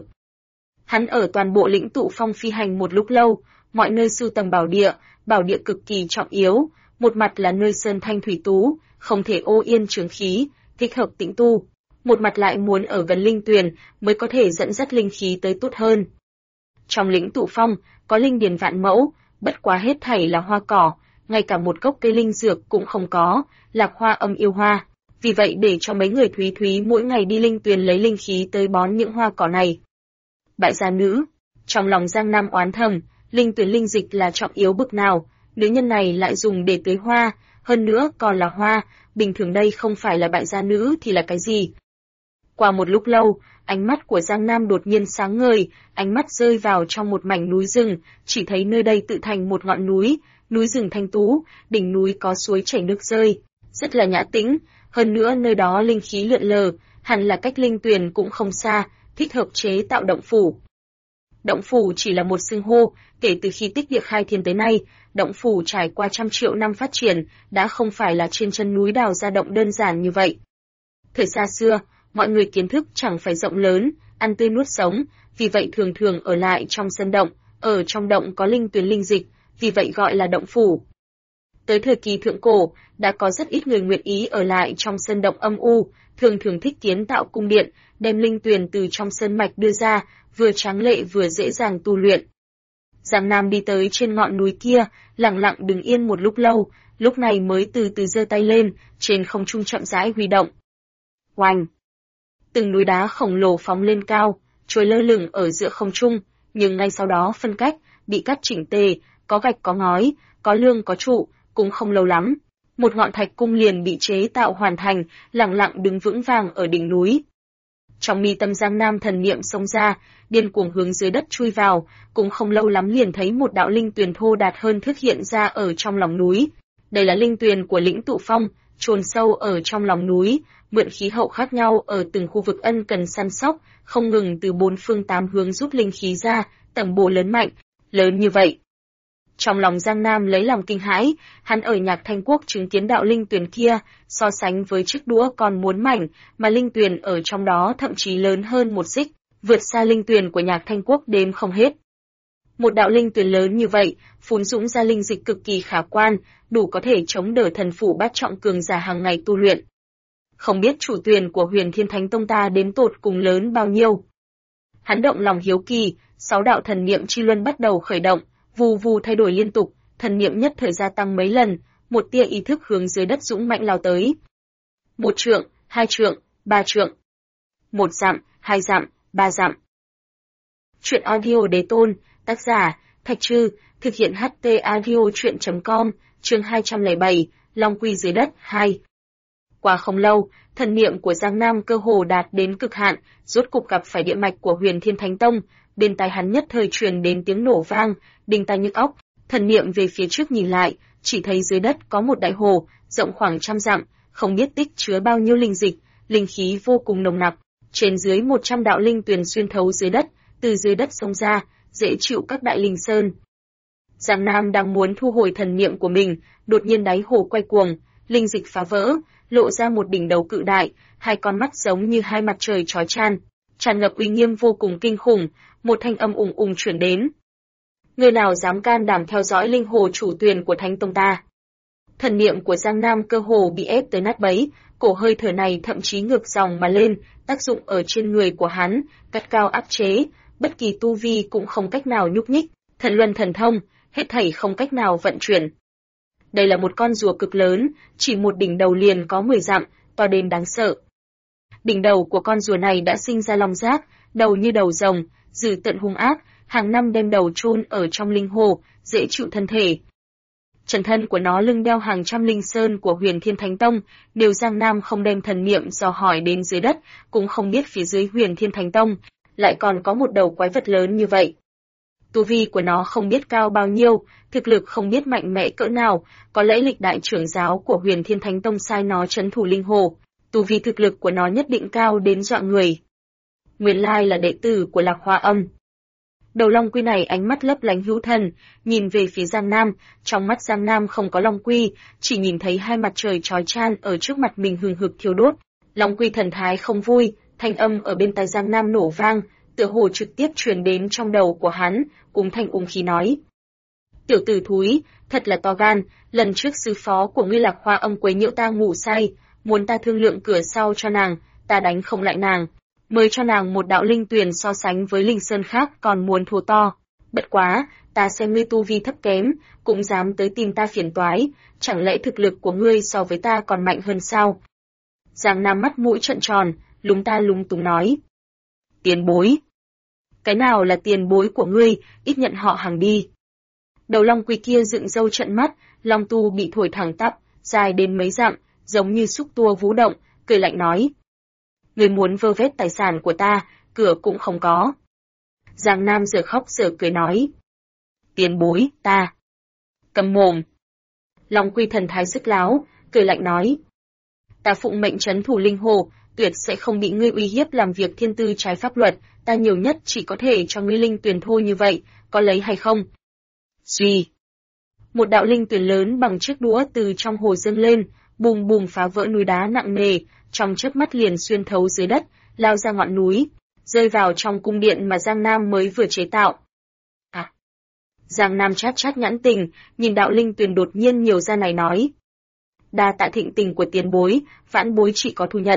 Hắn ở toàn bộ Lĩnh Tụ Phong phi hành một lúc lâu, mọi nơi sưu tầm bảo địa cực kỳ trọng yếu, một mặt là nơi sơn thanh thủy tú, không thể ô yên trường khí, thích hợp tĩnh tu, một mặt lại muốn ở gần linh tuyền mới có thể dẫn dắt linh khí tới tốt hơn. Trong Lĩnh Tụ Phong có linh điền vạn mẫu, bất quá hết thảy là hoa cỏ, ngay cả một gốc cây linh dược cũng không có, Lạc Hoa Âm yêu hoa, vì vậy để cho mấy người Thúy Thúy mỗi ngày đi linh tuyền lấy linh khí tới bón những hoa cỏ này. Bại gia nữ, trong lòng Giang Nam oán thầm, linh tuyền linh dịch là trọng yếu bực nào, nữ nhân này lại dùng để tưới hoa, hơn nữa còn là hoa, bình thường đây không phải là bại gia nữ thì là cái gì? Qua một lúc lâu, ánh mắt của Giang Nam đột nhiên sáng ngời, ánh mắt rơi vào trong một mảnh núi rừng, chỉ thấy nơi đây tự thành một ngọn núi, núi rừng thanh tú, đỉnh núi có suối chảy nước rơi, rất là nhã tĩnh, hơn nữa nơi đó linh khí lượn lờ, hẳn là cách linh tuyền cũng không xa, thích hợp chế tạo động phủ. Động phủ chỉ là một xưng hô, kể từ khi tích địa khai thiên tới nay, động phủ trải qua trăm triệu năm phát triển, đã không phải là trên chân núi đào ra động đơn giản như vậy. Thời xa xưa, mọi người kiến thức chẳng phải rộng lớn, ăn tươi nuốt sống, vì vậy thường thường ở lại trong sân động, ở trong động có linh tuyền linh dịch, vì vậy gọi là động phủ. Tới thời kỳ thượng cổ, đã có rất ít người nguyện ý ở lại trong sân động âm u, thường thường thích kiến tạo cung điện, đem linh tuyền từ trong sơn mạch đưa ra, vừa tráng lệ vừa dễ dàng tu luyện. Giang Nam đi tới trên ngọn núi kia, lặng lặng đứng yên một lúc lâu, lúc này mới từ từ giơ tay lên, trên không trung chậm rãi huy động. Oanh! từng núi đá khổng lồ phóng lên cao, trôi lơ lửng ở giữa không trung, nhưng ngay sau đó phân cách, bị cắt chỉnh tề, có gạch có ngói, có lương có trụ, cũng không lâu lắm. Một ngọn thạch cung liền bị chế tạo hoàn thành, lặng lặng đứng vững vàng ở đỉnh núi. Trong mi tâm Giang Nam thần niệm xông ra, điên cuồng hướng dưới đất chui vào, cũng không lâu lắm liền thấy một đạo linh tuyền thô đạt hơn thước hiện ra ở trong lòng núi. Đây là linh tuyền của lĩnh Tụ Phong, chôn sâu ở trong lòng núi, mượn khí hậu khác nhau ở từng khu vực ân cần săn sóc, không ngừng từ bốn phương tám hướng rút linh khí ra, tầm bổ lớn mạnh, lớn như vậy. Trong lòng Giang Nam lấy làm kinh hãi, hắn ở Nhạc Thanh Quốc chứng kiến đạo linh tuyền kia, so sánh với chiếc đũa còn muốn mảnh, mà linh tuyền ở trong đó thậm chí lớn hơn một xích, vượt xa linh tuyền của Nhạc Thanh Quốc đếm không hết. Một đạo linh tuyền lớn như vậy, phun dũng ra linh dịch cực kỳ khả quan, đủ có thể chống đỡ thần phủ bát trọng cường giả hàng ngày tu luyện. Không biết chủ tuyền của Huyền Thiên Thánh Tông ta đến tột cùng lớn bao nhiêu. Hắn động lòng hiếu kỳ, 6 đạo thần niệm chi luân bắt đầu khởi động, vù vù thay đổi liên tục, thần niệm nhất thời gia tăng mấy lần, một tia ý thức hướng dưới đất dũng mạnh lao tới. 1 trượng, 2 trượng, 3 trượng. 1 dặm, 2 dặm, 3 dặm. Truyện audio Đế Tôn, tác giả, Thạch Trư, thực hiện HT audio truyện.com, chương 207, Long Quy dưới đất, 2. Qua không lâu, thần niệm của Giang Nam cơ hồ đạt đến cực hạn, rốt cục gặp phải địa mạch của Huyền Thiên Thánh Tông, bên tai hắn nhất thời truyền đến tiếng nổ vang, đinh tai nhức óc, thần niệm về phía trước nhìn lại, chỉ thấy dưới đất có một đại hồ, rộng khoảng 100 dặm, không biết tích chứa bao nhiêu linh dịch, linh khí vô cùng nồng nặc, trên dưới 100 đạo linh tuyền xuyên thấu dưới đất, từ dưới đất xông ra, dễ chịu các đại linh sơn. Giang Nam đang muốn thu hồi thần niệm của mình, đột nhiên đáy hồ quay cuồng, linh dịch phá vỡ, lộ ra một đỉnh đầu cự đại, hai con mắt giống như hai mặt trời chói chang, tràn ngập uy nghiêm vô cùng kinh khủng, một thanh âm ùng ùng truyền đến. Người nào dám can đảm theo dõi linh hồ chủ tuyền của Thánh Tông ta? Thần niệm của Giang Nam cơ hồ bị ép tới nát bấy, cổ hơi thở này thậm chí ngược dòng mà lên, tác dụng ở trên người của hắn, cắt cao áp chế, bất kỳ tu vi cũng không cách nào nhúc nhích, thần luân thần thông, hết thảy không cách nào vận chuyển. Đây là một con rùa cực lớn, chỉ một đỉnh đầu liền có 10 dặm, to đến đáng sợ. Đỉnh đầu của con rùa này đã sinh ra long giác, đầu như đầu rồng, dữ tợn hung ác, hàng năm đem đầu chôn ở trong linh hồ, dễ chịu thân thể. Trần thân của nó lưng đeo hàng trăm linh sơn của Huyền Thiên Thánh Tông, nếu Giang Nam không đem thần niệm dò hỏi đến dưới đất, cũng không biết phía dưới Huyền Thiên Thánh Tông lại còn có một đầu quái vật lớn như vậy. Tu vi của nó không biết cao bao nhiêu, thực lực không biết mạnh mẽ cỡ nào, có lẽ lịch đại trưởng giáo của Huyền Thiên Thánh Tông sai nó trấn thủ linh hồ, tu vi thực lực của nó nhất định cao đến dọa người. Nguyên lai là đệ tử của Lạc Hoa Âm. Đầu Long Quy này ánh mắt lấp lánh hữu thần, nhìn về phía Giang Nam, trong mắt Giang Nam không có Long Quy, chỉ nhìn thấy hai mặt trời chói chang ở trước mặt mình hừng hực thiêu đốt. Long Quy thần thái không vui, thanh âm ở bên tai Giang Nam nổ vang, tựa hồ trực tiếp truyền đến trong đầu của hắn, cùng thanh ung khí nói. Tiểu tử thúi, thật là to gan, lần trước sư phó của ngươi Lạc Hoa Âm quấy nhiễu ta ngủ say, muốn ta thương lượng cửa sau cho nàng, ta đánh không lại nàng. Mới cho nàng một đạo linh tuyền so sánh với linh sơn khác còn muốn thua to. Bất quá, ta xem ngươi tu vi thấp kém, cũng dám tới tìm ta phiền toái, chẳng lẽ thực lực của ngươi so với ta còn mạnh hơn sao? Giang Nam mắt mũi trợn tròn, lúng ta lúng túng nói. Tiền bối. Cái nào là tiền bối của ngươi, ít nhận họ hàng đi. Đầu Long Quy kia dựng râu trận mắt, Long tu bị thổi thẳng tắp, dài đến mấy dặm, giống như xúc tua vũ động, cười lạnh nói. Người muốn vơ vét tài sản của ta, cửa cũng không có. Giang Nam giờ khóc giờ cười nói. Tiền bối, ta. Cầm mồm. Long Quy thần thái sức láo, cười lạnh nói. Ta phụng mệnh trấn thủ linh hồ, tuyệt sẽ không bị ngươi uy hiếp làm việc thiên tư trái pháp luật, ta nhiều nhất chỉ có thể cho ngươi linh tuyền thôi như vậy, có lấy hay không? Suy. Một đạo linh tuyền lớn bằng chiếc đũa từ trong hồ dâng lên, bùm bùm phá vỡ núi đá nặng nề, trong chớp mắt liền xuyên thấu dưới đất, lao ra ngọn núi, rơi vào trong cung điện mà Giang Nam mới vừa chế tạo. À! Giang Nam chát chát nhãn tình, nhìn đạo linh tuyền đột nhiên nhiều ra này nói. Đa tạ thịnh tình của tiền bối, vãn bối chỉ có thu nhận.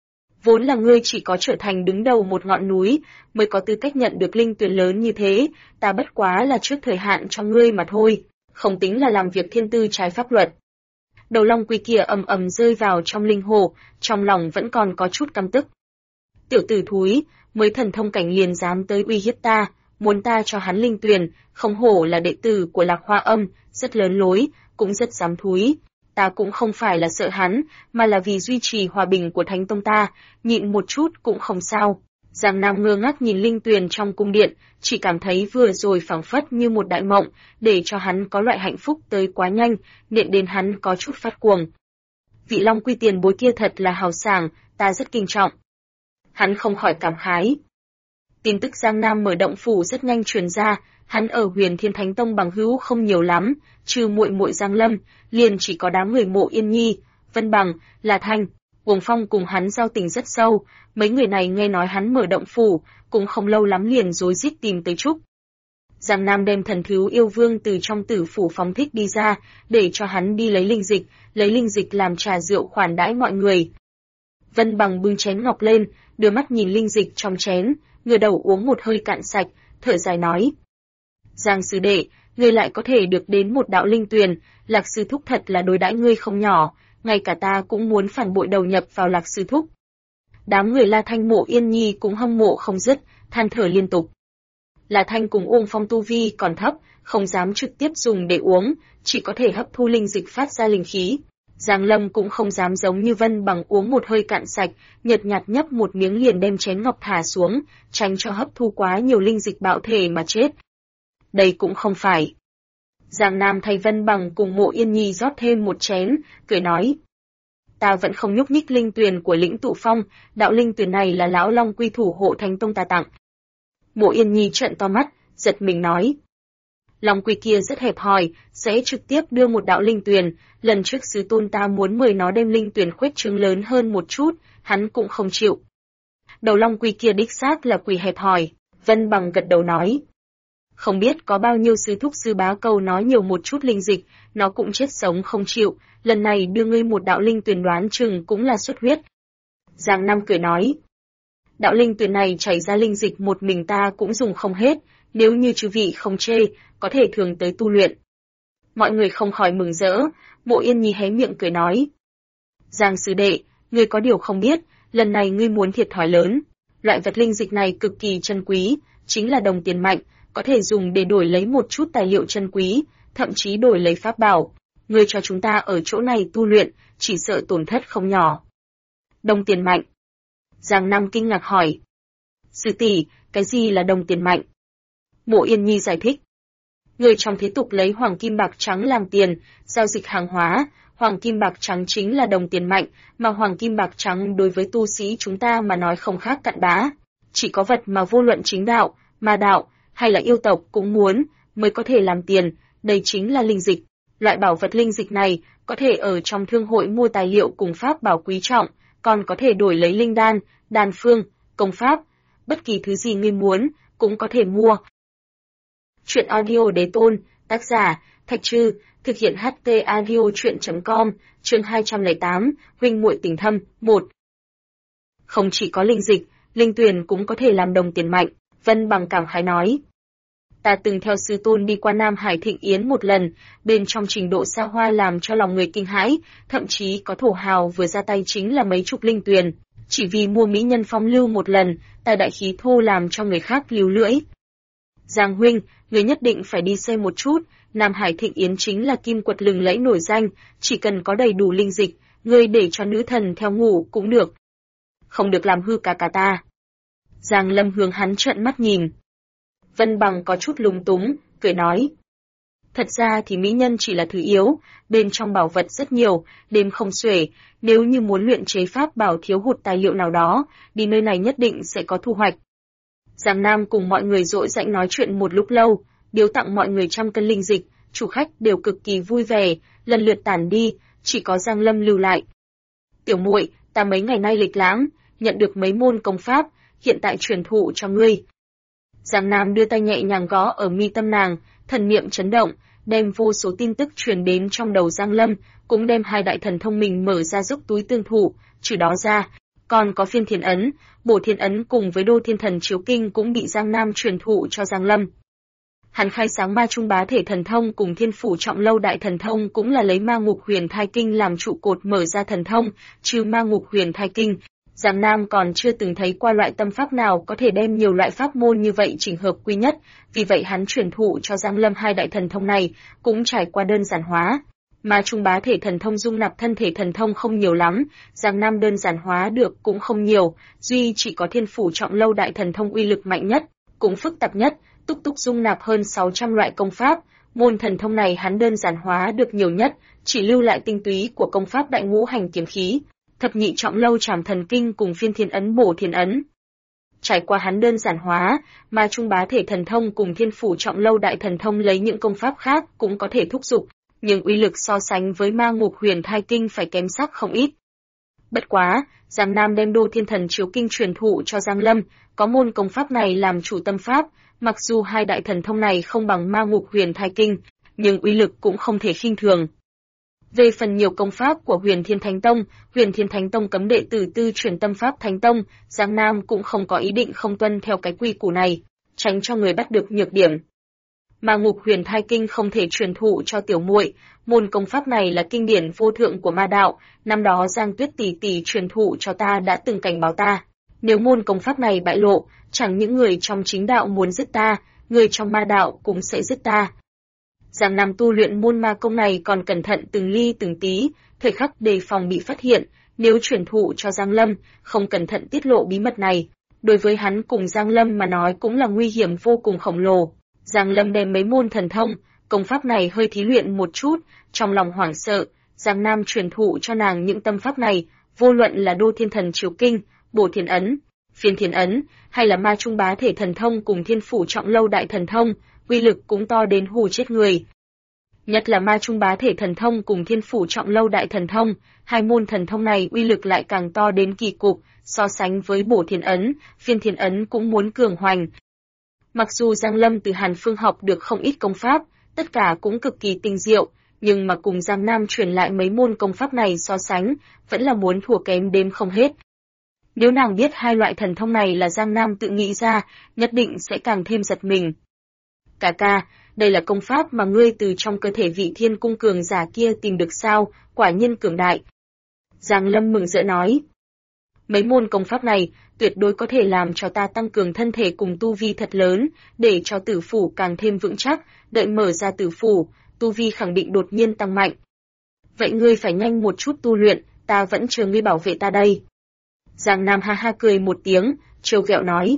Vốn là ngươi chỉ có trở thành đứng đầu một ngọn núi, mới có tư cách nhận được linh tuyền lớn như thế, ta bất quá là trước thời hạn cho ngươi mà thôi, không tính là làm việc thiên tư trái pháp luật. Đầu Long Quy kia ầm ầm rơi vào trong linh hồ, trong lòng vẫn còn có chút căm tức. Tiểu tử thúi, mới thần thông cảnh liền dám tới uy hiếp ta, muốn ta cho hắn linh tuyền, không hổ là đệ tử của Lạc Hoa Âm, rất lớn lối, cũng rất dám thúi. Ta cũng không phải là sợ hắn, mà là vì duy trì hòa bình của Thánh Tông ta, nhịn một chút cũng không sao. Giang Nam ngơ ngác nhìn linh tuyền trong cung điện, chỉ cảm thấy vừa rồi phảng phất như một đại mộng, để cho hắn có loại hạnh phúc tới quá nhanh, nện đến hắn có chút phát cuồng. Vị Long Quy tiền bối kia thật là hào sảng, ta rất kinh trọng. Hắn không khỏi cảm khái. Tin tức Giang Nam mở động phủ rất nhanh truyền ra, hắn ở Huyền Thiên Thánh Tông bằng hữu không nhiều lắm, trừ muội muội Giang Lâm, liền chỉ có đám người Mộ Yên Nhi, Vân Bằng, La Thanh, Uông Phong cùng hắn giao tình rất sâu, mấy người này nghe nói hắn mở động phủ, cũng không lâu lắm liền rối rít tìm tới Trúc. Giang Nam đem thần thú yêu vương từ trong tử phủ phóng thích đi ra, để cho hắn đi lấy linh dịch làm trà rượu khoản đãi mọi người. Vân Bằng bưng chén ngọc lên, đưa mắt nhìn linh dịch trong chén, ngửa đầu uống một hơi cạn sạch, thở dài nói. Giang sư đệ, ngươi lại có thể được đến một đạo linh tuyền, Lạc sư thúc thật là đối đãi ngươi không nhỏ, ngay cả ta cũng muốn phản bội đầu nhập vào Lạc sư thúc. Đám người La Thanh Mộ Yên Nhi cũng hâm mộ không dứt, than thở liên tục. La Thanh cùng Uông Phong tu vi còn thấp, không dám trực tiếp dùng để uống, chỉ có thể hấp thu linh dịch phát ra linh khí. Giang Lâm cũng không dám giống như Vân Bằng uống một hơi cạn sạch, nhợt nhạt nhấp một miếng liền đem chén ngọc thả xuống, tránh cho hấp thu quá nhiều linh dịch bạo thể mà chết. Đây cũng không phải. Giang Nam thay Vân Bằng cùng Mộ Yên Nhi rót thêm một chén, cười nói. Ta vẫn không nhúc nhích linh tuyền của Lĩnh Tụ Phong, đạo linh tuyền này là lão Long Quy thủ hộ Thánh Tông ta tặng. Mộ Yên Nhi trợn to mắt, giật mình nói. Long Quy kia rất hẹp hòi, sẽ trực tiếp đưa một đạo linh tuyền, lần trước sứ tôn ta muốn mời nó đem linh tuyền khuếch trương lớn hơn một chút, hắn cũng không chịu. Đầu Long Quy kia đích xác là quỷ hẹp hòi, Vân Bằng gật đầu nói. Không biết có bao nhiêu sư thúc sư bá câu nói nhiều một chút linh dịch, nó cũng chết sống không chịu, lần này đưa ngươi một đạo linh tuyền đoán chừng cũng là xuất huyết. Giang Nam cười nói. Đạo linh tuyền này chảy ra linh dịch một mình ta cũng dùng không hết, nếu như chư vị không chê, có thể thường tới tu luyện. Mọi người không khỏi mừng rỡ, Mộ Yên Nhi hé miệng cười nói. Giang sư đệ, ngươi có điều không biết, lần này ngươi muốn thiệt thòi lớn. Loại vật linh dịch này cực kỳ chân quý, chính là đồng tiền mạnh, có thể dùng để đổi lấy một chút tài liệu chân quý, thậm chí đổi lấy pháp bảo. Ngươi cho chúng ta ở chỗ này tu luyện, chỉ sợ tổn thất không nhỏ. Đồng tiền mạnh. Giang Nam kinh ngạc hỏi. Sư tỷ, cái gì là đồng tiền mạnh? Mộ Yên Nhi giải thích. Người trong thế tục lấy hoàng kim bạc trắng làm tiền, giao dịch hàng hóa, hoàng kim bạc trắng chính là đồng tiền mạnh, mà hoàng kim bạc trắng đối với tu sĩ chúng ta mà nói không khác cặn bã. Chỉ có vật mà vô luận chính đạo, ma đạo, hay là yêu tộc cũng muốn, mới có thể làm tiền, đây chính là linh dịch. Loại bảo vật linh dịch này, có thể ở trong thương hội mua tài liệu cùng pháp bảo quý trọng, còn có thể đổi lấy linh đan, đan phương, công pháp, bất kỳ thứ gì ngươi muốn, cũng có thể mua. Chuyện audio đế tôn, tác giả, Thạch Trư, thực hiện HT audio chuyện.com, chương 208, huynh muội tình thâm, 1. Không chỉ có linh dịch, linh tuyền cũng có thể làm đồng tiền mạnh, Vân Bằng cảm khái nói. Ta từng theo sư tôn đi qua Nam Hải Thịnh Yến một lần, bên trong trình độ xa hoa làm cho lòng người kinh hãi, thậm chí có thổ hào vừa ra tay chính là mấy chục linh tuyền. Chỉ vì mua mỹ nhân phong lưu một lần, ta đại khí thô làm cho người khác líu lưỡi. Giang huynh, người nhất định phải đi xem một chút, Nam Hải Thịnh Yến chính là kim quật lừng lẫy nổi danh, chỉ cần có đầy đủ linh dịch, ngươi để cho nữ thần theo ngủ cũng được. Không được làm hư cả ta. Giang Lâm hướng hắn trợn mắt nhìn. Vân Bằng có chút lúng túng, cười nói. Thật ra thì mỹ nhân chỉ là thứ yếu, bên trong bảo vật rất nhiều, đêm không xuể, nếu như muốn luyện chế pháp bảo thiếu hụt tài liệu nào đó, đi nơi này nhất định sẽ có thu hoạch. Giang Nam cùng mọi người dỗ dành nói chuyện một lúc lâu, biếu tặng mọi người 100 cân linh dịch, chủ khách đều cực kỳ vui vẻ, lần lượt tản đi, chỉ có Giang Lâm lưu lại. Tiểu muội, ta mấy ngày nay lịch lãm, nhận được mấy môn công pháp, hiện tại truyền thụ cho ngươi. Giang Nam đưa tay nhẹ nhàng gõ ở mi tâm nàng, thần niệm chấn động, đem vô số tin tức truyền đến trong đầu Giang Lâm, cũng đem hai đại thần thông mình mở ra giúp túi tương thủ, trừ đó ra, còn có phiên thiên ấn, bổ thiên ấn cùng với đô thiên thần chiếu kinh cũng bị Giang Nam truyền thụ cho Giang Lâm. Hắn khai sáng ma trung bá thể thần thông cùng thiên phủ trọng lâu đại thần thông cũng là lấy ma ngục huyền thai kinh làm trụ cột mở ra thần thông, trừ ma ngục huyền thai kinh, Giang Nam còn chưa từng thấy qua loại tâm pháp nào có thể đem nhiều loại pháp môn như vậy chỉnh hợp quy nhất, vì vậy hắn truyền thụ cho Giang Lâm hai đại thần thông này, cũng trải qua đơn giản hóa. Mà Trung Bá Thể thần thông dung nạp thân thể thần thông không nhiều lắm, Giang Nam đơn giản hóa được cũng không nhiều, duy chỉ có Thiên Phủ Trọng Lâu đại thần thông uy lực mạnh nhất, cũng phức tạp nhất, túc túc dung nạp hơn 600 loại công pháp, môn thần thông này hắn đơn giản hóa được nhiều nhất, chỉ lưu lại tinh túy của công pháp Đại Ngũ Hành Kiếm Khí, Thập Nhị Trọng Lâu Trảm Thần Kinh cùng Phiên Thiên Ấn Bổ Thiên Ấn. Trải qua hắn đơn giản hóa, mà Trung Bá Thể thần thông cùng Thiên Phủ Trọng Lâu đại thần thông lấy những công pháp khác cũng có thể thúc giục, nhưng uy lực so sánh với Ma Ngục Huyền Thai Kinh phải kém sắc không ít. Bất quá, Giang Nam đem Đô Thiên Thần Chiếu Kinh truyền thụ cho Giang Lâm, có môn công pháp này làm chủ tâm pháp, mặc dù hai đại thần thông này không bằng Ma Ngục Huyền Thai Kinh, nhưng uy lực cũng không thể khinh thường. Về phần nhiều công pháp của Huyền Thiên Thánh Tông cấm đệ tử tư truyền tâm pháp Thánh Tông, Giang Nam cũng không có ý định không tuân theo cái quy củ này, tránh cho người bắt được nhược điểm. Ma Ngục Huyền Thai Kinh không thể truyền thụ cho tiểu muội, môn công pháp này là kinh điển vô thượng của ma đạo, năm đó Giang Tuyết tỷ tỷ truyền thụ cho ta đã từng cảnh báo ta, nếu môn công pháp này bại lộ, chẳng những người trong chính đạo muốn giết ta, người trong ma đạo cũng sẽ giết ta. Giang Nam tu luyện môn ma công này còn cẩn thận từng ly từng tí, thời khắc đề phòng bị phát hiện, nếu truyền thụ cho Giang Lâm, không cẩn thận tiết lộ bí mật này, đối với hắn cùng Giang Lâm mà nói cũng là nguy hiểm vô cùng khổng lồ. Giang Lâm đem mấy môn thần thông, công pháp này hơi thí luyện một chút, trong lòng hoảng sợ, Giang Nam truyền thụ cho nàng những tâm pháp này, vô luận là Đô Thiên Thần Chiếu Kinh, Bổ Thiên Ấn, Phiên Thiên Ấn, hay là Ma Trung Bá Thể thần thông cùng Thiên Phủ Trọng Lâu đại thần thông, uy lực cũng to đến hù chết người. Nhất là Ma Trung Bá Thể thần thông cùng Thiên Phủ Trọng Lâu đại thần thông, hai môn thần thông này uy lực lại càng to đến kỳ cục, so sánh với Bổ Thiên Ấn, Phiên Thiên Ấn cũng muốn cường hoành. Mặc dù Giang Lâm từ Hàn Phương học được không ít công pháp, tất cả cũng cực kỳ tinh diệu, nhưng mà cùng Giang Nam truyền lại mấy môn công pháp này so sánh, vẫn là muốn thua kém đếm không hết. Nếu nàng biết hai loại thần thông này là Giang Nam tự nghĩ ra, nhất định sẽ càng thêm giật mình. Cả ca, đây là công pháp mà ngươi từ trong cơ thể vị Thiên Cung cường giả kia tìm được sao, quả nhiên cường đại. Giang Lâm mừng rỡ nói. Mấy môn công pháp này, tuyệt đối có thể làm cho ta tăng cường thân thể cùng tu vi thật lớn, để cho tử phủ càng thêm vững chắc, đợi mở ra tử phủ, tu vi khẳng định đột nhiên tăng mạnh. Vậy ngươi phải nhanh một chút tu luyện, ta vẫn chờ ngươi bảo vệ ta đây. Giang Nam ha ha cười một tiếng, trêu ghẹo nói.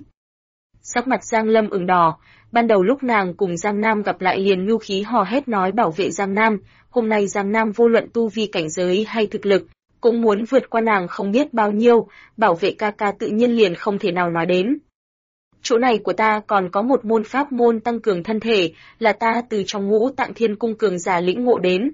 Sắc mặt Giang Lâm ửng đỏ, ban đầu lúc nàng cùng Giang Nam gặp lại liền nhu khí hò hét nói bảo vệ Giang Nam, hôm nay Giang Nam vô luận tu vi cảnh giới hay thực lực, cũng muốn vượt qua nàng không biết bao nhiêu, bảo vệ ca ca tự nhiên liền không thể nào nói đến. Chỗ này của ta còn có một môn pháp môn tăng cường thân thể, là ta từ trong Ngũ Tạng Thiên Cung cường giả lĩnh ngộ đến.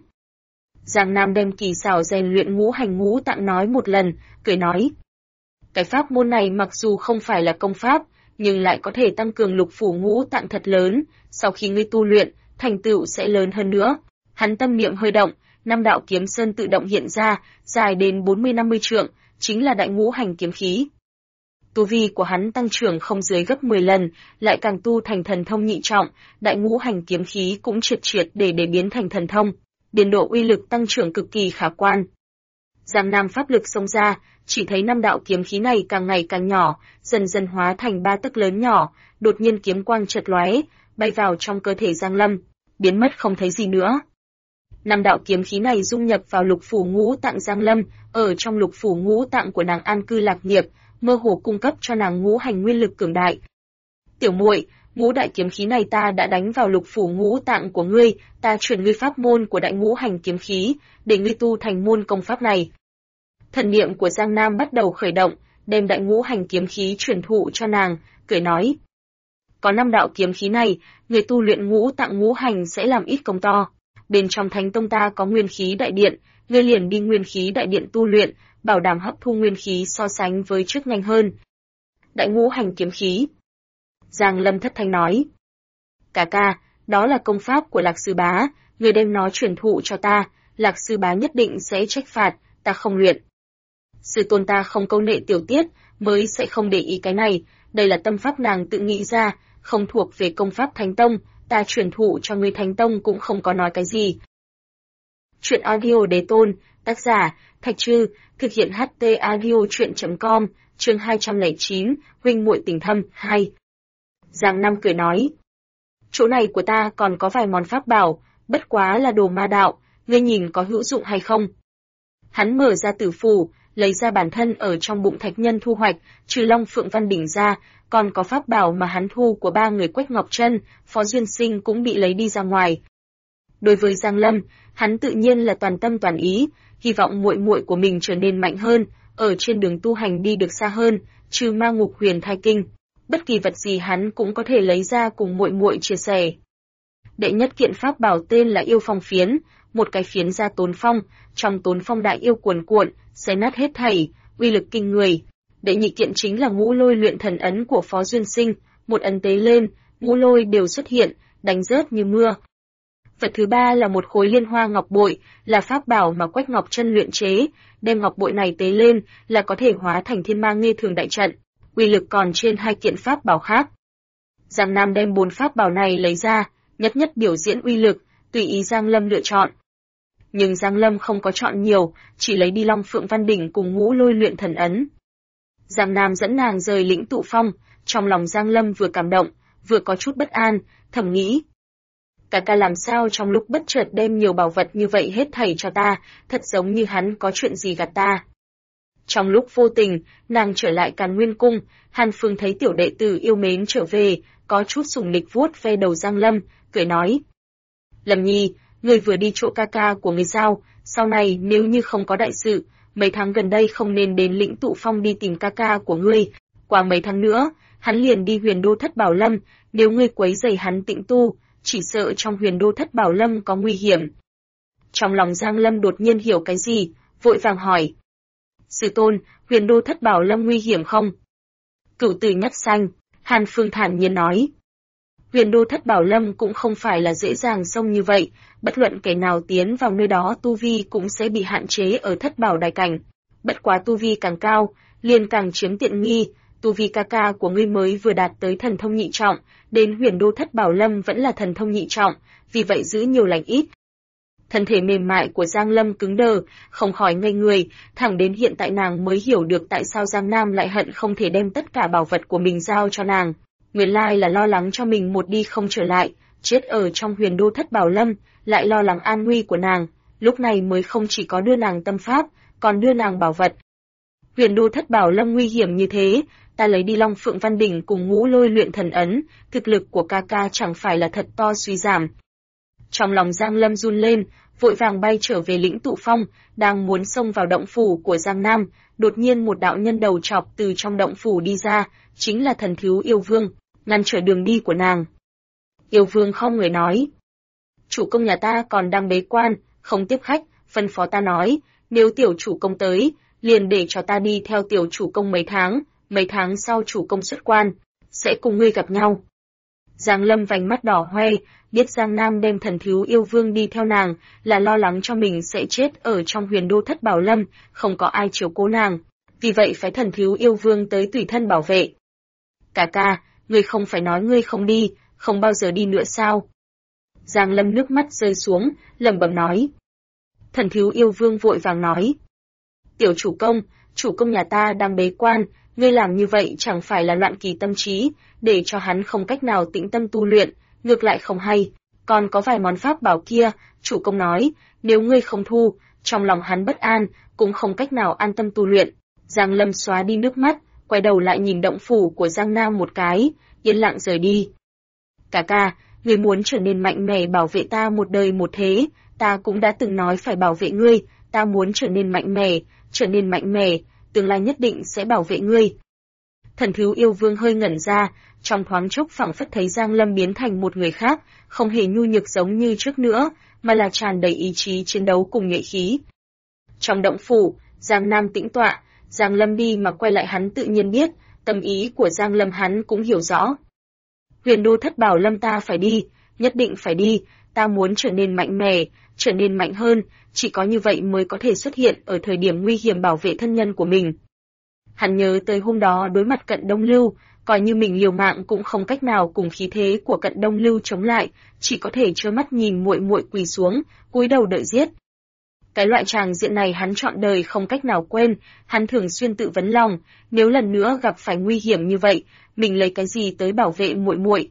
Giang Nam đem kỳ xảo rèn luyện ngũ hành ngũ tạng nói một lần, cười nói. Cái pháp môn này mặc dù không phải là công pháp, nhưng lại có thể tăng cường lục phủ ngũ tạng thật lớn, sau khi ngươi tu luyện, thành tựu sẽ lớn hơn nữa. Hắn tâm niệm hơi động, năm đạo kiếm sơn tự động hiện ra, dài đến 40-50 trượng, chính là đại ngũ hành kiếm khí. Tu vi của hắn tăng trưởng không dưới gấp 10 lần, lại càng tu thành thần thông nhị trọng, đại ngũ hành kiếm khí cũng triệt để biến thành thần thông, điền độ uy lực tăng trưởng cực kỳ khả quan. Giang Nam pháp lực xông ra, chỉ thấy năm đạo kiếm khí này càng ngày càng nhỏ, dần dần hóa thành 3 tấc lớn nhỏ, đột nhiên kiếm quang chợt lóe, bay vào trong cơ thể Giang Lâm, biến mất không thấy gì nữa. Năm đạo kiếm khí này dung nhập vào lục phủ ngũ tạng Giang Lâm, ở trong lục phủ ngũ tạng của nàng an cư lạc nghiệp, mơ hồ cung cấp cho nàng ngũ hành nguyên lực cường đại. Tiểu muội, ngũ đại kiếm khí này ta đã đánh vào lục phủ ngũ tạng của ngươi, ta truyền ngươi pháp môn của đại ngũ hành kiếm khí, để ngươi tu thành môn công pháp này. Thần niệm của Giang Nam bắt đầu khởi động, đem đại ngũ hành kiếm khí truyền thụ cho nàng, cười nói. Có 5 đạo kiếm khí này, người tu luyện ngũ tạng ngũ hành sẽ làm ít công to. Bên trong Thánh Tông ta có nguyên khí đại điện, ngươi liền đi nguyên khí đại điện tu luyện, bảo đảm hấp thu nguyên khí so sánh với trước nhanh hơn. Đại ngũ hành kiếm khí. Giang Lâm thất thanh nói. Cả ca, đó là công pháp của Lạc Sư Bá, người đem nó truyền thụ cho ta, Lạc Sư Bá nhất định sẽ trách phạt, ta không luyện. Sư tôn ta không câu nệ tiểu tiết, mới sẽ không để ý cái này, đây là tâm pháp nàng tự nghĩ ra, không thuộc về công pháp Thánh Tông, ta truyền thụ cho ngươi Thánh Tông cũng không có nói cái gì. Truyện audio đế tôn, tác giả, Thạch Trư, thực hiện HT audio truyện.com, chương 209, huynh muội tình thâm, 2. Giang Nam cười nói. Chỗ này của ta còn có vài món pháp bảo, bất quá là đồ ma đạo, ngươi nhìn có hữu dụng hay không? Hắn mở ra tử phù, lấy ra bản thân ở trong bụng thạch nhân thu hoạch, trừ Long Phượng Văn Đỉnh ra, còn có pháp bảo mà hắn thu của ba người Quách Ngọc Trân, Phó Duyên Sinh cũng bị lấy đi ra ngoài. Đối với Giang Lâm, hắn tự nhiên là toàn tâm toàn ý, hy vọng muội muội của mình trở nên mạnh hơn, ở trên đường tu hành đi được xa hơn, trừ Ma Ngục Huyền Thai Kinh, bất kỳ vật gì hắn cũng có thể lấy ra cùng muội muội chia sẻ. Đệ nhất kiện pháp bảo tên là Yêu Phong Phiến, một cái phiến ra tốn phong, trong tốn phong đại yêu cuồn cuộn, xé nát hết thảy, uy lực kinh người. Đệ nhị kiện chính là Ngũ Lôi Luyện Thần Ấn của Phó Duyên Sinh, một ấn tế lên, ngũ lôi đều xuất hiện, đánh rớt như mưa. Vật thứ ba là một khối Liên Hoa Ngọc Bội, là pháp bảo mà Quách Ngọc Trân luyện chế, đem ngọc bội này tế lên là có thể hóa thành Thiên Ma Nghê Thường đại trận, uy lực còn trên hai kiện pháp bảo khác. Giang Nam đem 4 pháp bảo này lấy ra, nhất nhất biểu diễn uy lực, tùy ý Giang Lâm lựa chọn. Nhưng Giang Lâm không có chọn nhiều, chỉ lấy đi Long Phượng Văn Đỉnh cùng Ngũ Lôi Luyện Thần Ấn. Giang Nam dẫn nàng rời lĩnh tụ phong, trong lòng Giang Lâm vừa cảm động, vừa có chút bất an, thầm nghĩ. Cả ca làm sao trong lúc bất chợt đem nhiều bảo vật như vậy hết thảy cho ta, thật giống như hắn có chuyện gì gạt ta. Trong lúc vô tình, nàng trở lại Càn Nguyên Cung, Hàn Phương thấy tiểu đệ tử yêu mến trở về, có chút sủng lịch vuốt ve đầu Giang Lâm, cười nói. Lâm Nhi, người vừa đi chỗ ca ca của người sao, sau này nếu như không có đại sự, mấy tháng gần đây không nên đến lĩnh tụ phong đi tìm ca ca của ngươi, qua mấy tháng nữa, hắn liền đi Huyền Đô Thất Bảo Lâm, nếu ngươi quấy rầy hắn tĩnh tu, chỉ sợ trong Huyền Đô Thất Bảo Lâm có nguy hiểm. Trong lòng Giang Lâm đột nhiên hiểu cái gì, vội vàng hỏi. Sư tôn, Huyền Đô Thất Bảo Lâm nguy hiểm không? Cửu Tử Nhất Xanh, Hàn Phương thản nhiên nói. Huyền Đô Thất Bảo Lâm cũng không phải là dễ dàng xông như vậy, bất luận kẻ nào tiến vào nơi đó tu vi cũng sẽ bị hạn chế ở Thất Bảo Đại Cảnh. Bất quá tu vi càng cao, liền càng chiếm tiện nghi, tu vi ca ca của ngươi mới vừa đạt tới thần thông nhị trọng, đến Huyền Đô Thất Bảo Lâm vẫn là thần thông nhị trọng, vì vậy giữ nhiều lành ít. Thân thể mềm mại của Giang Lâm cứng đờ, không khỏi ngây người, thẳng đến hiện tại nàng mới hiểu được tại sao Giang Nam lại hận không thể đem tất cả bảo vật của mình giao cho nàng. Nguyên lai là lo lắng cho mình một đi không trở lại, chết ở trong Huyền Đô Thất Bảo Lâm, lại lo lắng an nguy của nàng, lúc này mới không chỉ có đưa nàng tâm pháp, còn đưa nàng bảo vật. Huyền Đô Thất Bảo Lâm nguy hiểm như thế, ta lấy đi Long Phượng Văn Đỉnh cùng Ngũ Lôi Luyện Thần Ấn, thực lực của ca ca chẳng phải là thật to suy giảm. Trong lòng Giang Lâm run lên, vội vàng bay trở về lĩnh tụ phong, đang muốn xông vào động phủ của Giang Nam, đột nhiên một đạo nhân đầu chọc từ trong động phủ đi ra, chính là Thần Thiếu Yêu Vương, ngăn trở đường đi của nàng. Yêu Vương không người nói. Chủ công nhà ta còn đang bế quan, không tiếp khách, phân phó ta nói, nếu tiểu chủ công tới, liền để cho ta đi theo tiểu chủ công mấy tháng sau chủ công xuất quan, sẽ cùng ngươi gặp nhau. Giang Lâm vành mắt đỏ hoe, biết Giang Nam đem Thần Thiếu Yêu Vương đi theo nàng, là lo lắng cho mình sẽ chết ở trong Huyền Đô Thất Bảo Lâm, không có ai chiếu cố nàng, vì vậy phải Thần Thiếu Yêu Vương tới tùy thân bảo vệ. Cả ca, ngươi không phải nói ngươi không đi, không bao giờ đi nữa sao? Giang Lâm nước mắt rơi xuống, lẩm bẩm nói. Thần Thiếu Yêu Vương vội vàng nói. Tiểu chủ công nhà ta đang bế quan, ngươi làm như vậy chẳng phải là loạn kỳ tâm trí, để cho hắn không cách nào tĩnh tâm tu luyện, ngược lại không hay. Còn có vài món pháp bảo kia, chủ công nói, nếu ngươi không thu, trong lòng hắn bất an, cũng không cách nào an tâm tu luyện. Giang Lâm xóa đi nước mắt, quay đầu lại nhìn động phủ của Giang Nam một cái, yên lặng rời đi. Cả ca, ngươi muốn trở nên mạnh mẽ bảo vệ ta một đời một thế, ta cũng đã từng nói phải bảo vệ ngươi, ta muốn trở nên mạnh mẽ, tương lai nhất định sẽ bảo vệ ngươi. Thần Thiếu Yêu Vương hơi ngẩn ra, trong thoáng chốc phảng phất thấy Giang Lâm biến thành một người khác, không hề nhu nhược giống như trước nữa, mà là tràn đầy ý chí chiến đấu cùng nhuệ khí. Trong động phủ, Giang Nam tĩnh tọa, Giang Lâm đi mà quay lại hắn tự nhiên biết, tâm ý của Giang Lâm hắn cũng hiểu rõ. Huyền Đô Thất Bảo Lâm ta phải đi, nhất định phải đi, ta muốn trở nên mạnh mẽ, trở nên mạnh hơn, chỉ có như vậy mới có thể xuất hiện ở thời điểm nguy hiểm bảo vệ thân nhân của mình. Hắn nhớ tới hôm đó đối mặt Cận Đông Lưu, coi như mình liều mạng cũng không cách nào cùng khí thế của Cận Đông Lưu chống lại, chỉ có thể trơ mắt nhìn muội muội quỳ xuống, cúi đầu đợi giết. Cái loại tràng diện này hắn trọn đời không cách nào quên, hắn thường xuyên tự vấn lòng, nếu lần nữa gặp phải nguy hiểm như vậy, mình lấy cái gì tới bảo vệ muội muội.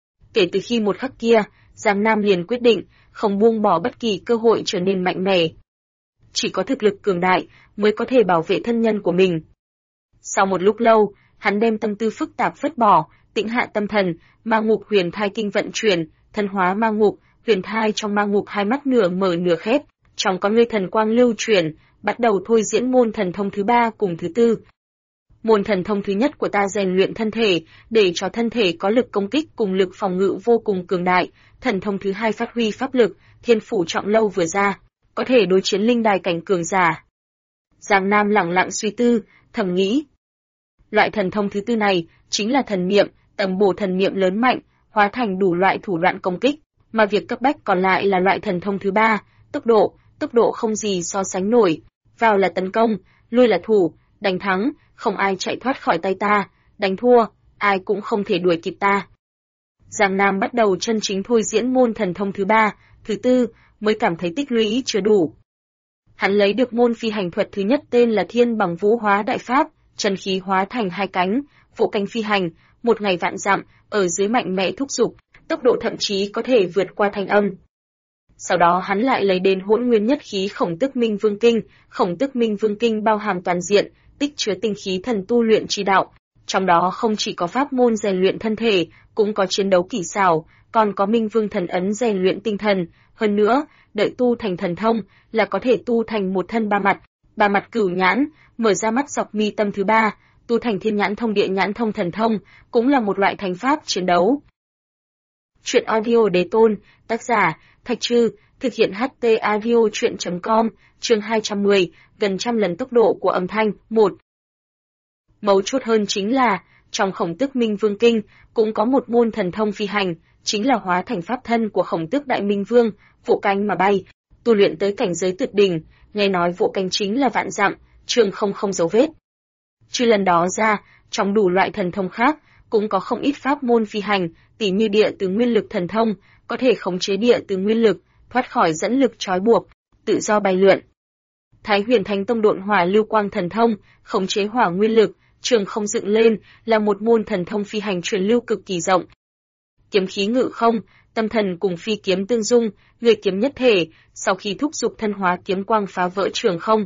Kể từ khi một khắc kia, Giang Nam liền quyết định, không buông bỏ bất kỳ cơ hội trở nên mạnh mẽ. Chỉ có thực lực cường đại mới có thể bảo vệ thân nhân của mình. Sau một lúc lâu, hắn đem tâm tư phức tạp vứt bỏ, tĩnh hạ tâm thần, ma ngục huyền thai kinh vận chuyển, thân hóa ma ngục, huyền thai trong ma ngục hai mắt nửa mở nửa khép, trong con ngươi thần quang lưu chuyển, bắt đầu thôi diễn môn thần thông thứ 3 cùng thứ 4. Môn thần thông thứ nhất của ta rèn luyện thân thể, để cho thân thể có lực công kích cùng lực phòng ngự vô cùng cường đại. Thần thông thứ 2 phát huy pháp lực, thiên phủ trọng lâu vừa ra, có thể đối chiến linh đài cảnh cường giả. Giang Nam lẳng lặng suy tư, thầm nghĩ. Loại thần thông thứ 4 này, chính là thần niệm, tầm bổ thần niệm lớn mạnh, hóa thành đủ loại thủ đoạn công kích, mà việc cấp bách còn lại là loại thần thông thứ 3, tốc độ không gì so sánh nổi, vào là tấn công, lui là thủ, đánh thắng, không ai chạy thoát khỏi tay ta, đánh thua, ai cũng không thể đuổi kịp ta. Giang Nam bắt đầu chân chính thôi diễn môn thần thông thứ 3, thứ 4, mới cảm thấy tích lũy chưa đủ. Hắn lấy được môn phi hành thuật thứ nhất tên là Thiên Bằng Vũ Hóa Đại Pháp, chân khí hóa thành 2 cánh, vỗ cánh phi hành, một ngày vạn dặm, ở dưới mạnh mẽ thúc giục, tốc độ thậm chí có thể vượt qua thanh âm. Sau đó hắn lại lấy đến Hỗn Nguyên Nhất Khí Khổng Tức Minh Vương Kinh, Khổng Tức Minh Vương Kinh bao hàm toàn diện, tích chứa tinh khí thần tu luyện chi đạo, trong đó không chỉ có pháp môn rèn luyện thân thể, cũng có chiến đấu kỹ xảo, còn có Minh Vương Thần Ấn rèn luyện tinh thần, hơn nữa, đợi tu thành thần thông là có thể tu thành một thân ba mặt cửu nhãn, mở ra mắt dọc mi tâm thứ 3, tu thành Thiên Nhãn Thông Địa Nhãn Thông thần thông, cũng là một loại thánh pháp chiến đấu. Truyện audio Đế Tôn, tác giả Thạch Trư, thực hiện HT audio truyện.com, chương 210, gần trăm lần tốc độ của âm thanh, 1. Mấu chốt hơn chính là, trong Khổng Tức Minh Vương Kinh, cũng có một môn thần thông phi hành, chính là hóa thành pháp thân của Khổng Tước Đại Minh Vương, vỗ cánh mà bay, tu luyện tới cảnh giới tuyệt đỉnh, nghe nói vỗ cánh chính là vạn dặm, trường không dấu vết. Trừ lần đó ra, trong đủ loại thần thông khác, cũng có không ít pháp môn phi hành, tỉ như địa từ nguyên lực thần thông, có thể khống chế địa từ nguyên lực, thoát khỏi dẫn lực trói buộc, tự do bay lượn. Thái Huyền Thánh Tông Độn Hỏa Lưu Quang thần thông, khống chế hỏa nguyên lực, trường không dựng lên, là một môn thần thông phi hành truyền lưu cực kỳ rộng. Kiếm khí ngự không, tâm thần cùng phi kiếm tương dung, người kiếm nhất thể, sau khi thúc dục thân hóa kiếm quang phá vỡ trường không.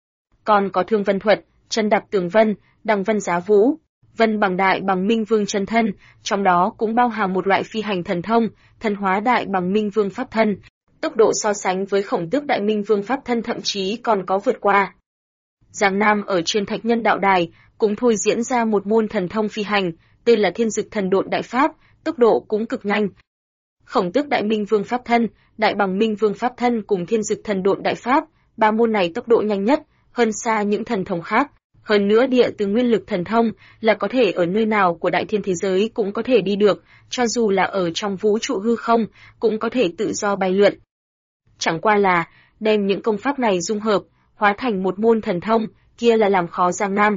Còn có Thương Vân thuật, chân đạp tường vân, đằng vân giá vũ, vân bằng đại bằng Minh Vương chân thân, trong đó cũng bao hàm một loại phi hành thần thông, thân hóa đại bằng Minh Vương pháp thân. Tốc độ so sánh với Khổng Tước Đại Minh Vương pháp thân thậm chí còn có vượt qua. Giang Nam ở trên Thạch Nhân Đạo Đài cũng thôi diễn ra một môn thần thông phi hành, tên là Thiên Dực Thần Độn Đại Pháp, tốc độ cũng cực nhanh. Khổng Tước Đại Minh Vương pháp thân, Đại bằng Minh Vương pháp thân cùng Thiên Dực Thần Độn Đại Pháp, ba môn này tốc độ nhanh nhất, hơn xa những thần thông khác. Hơn nữa địa từ nguyên lực thần thông là có thể ở nơi nào của đại thiên thế giới cũng có thể đi được, cho dù là ở trong vũ trụ hư không, cũng có thể tự do bay lượn. Chẳng qua là, đem những công pháp này dung hợp, hóa thành một môn thần thông, kia là làm khó Giang Nam.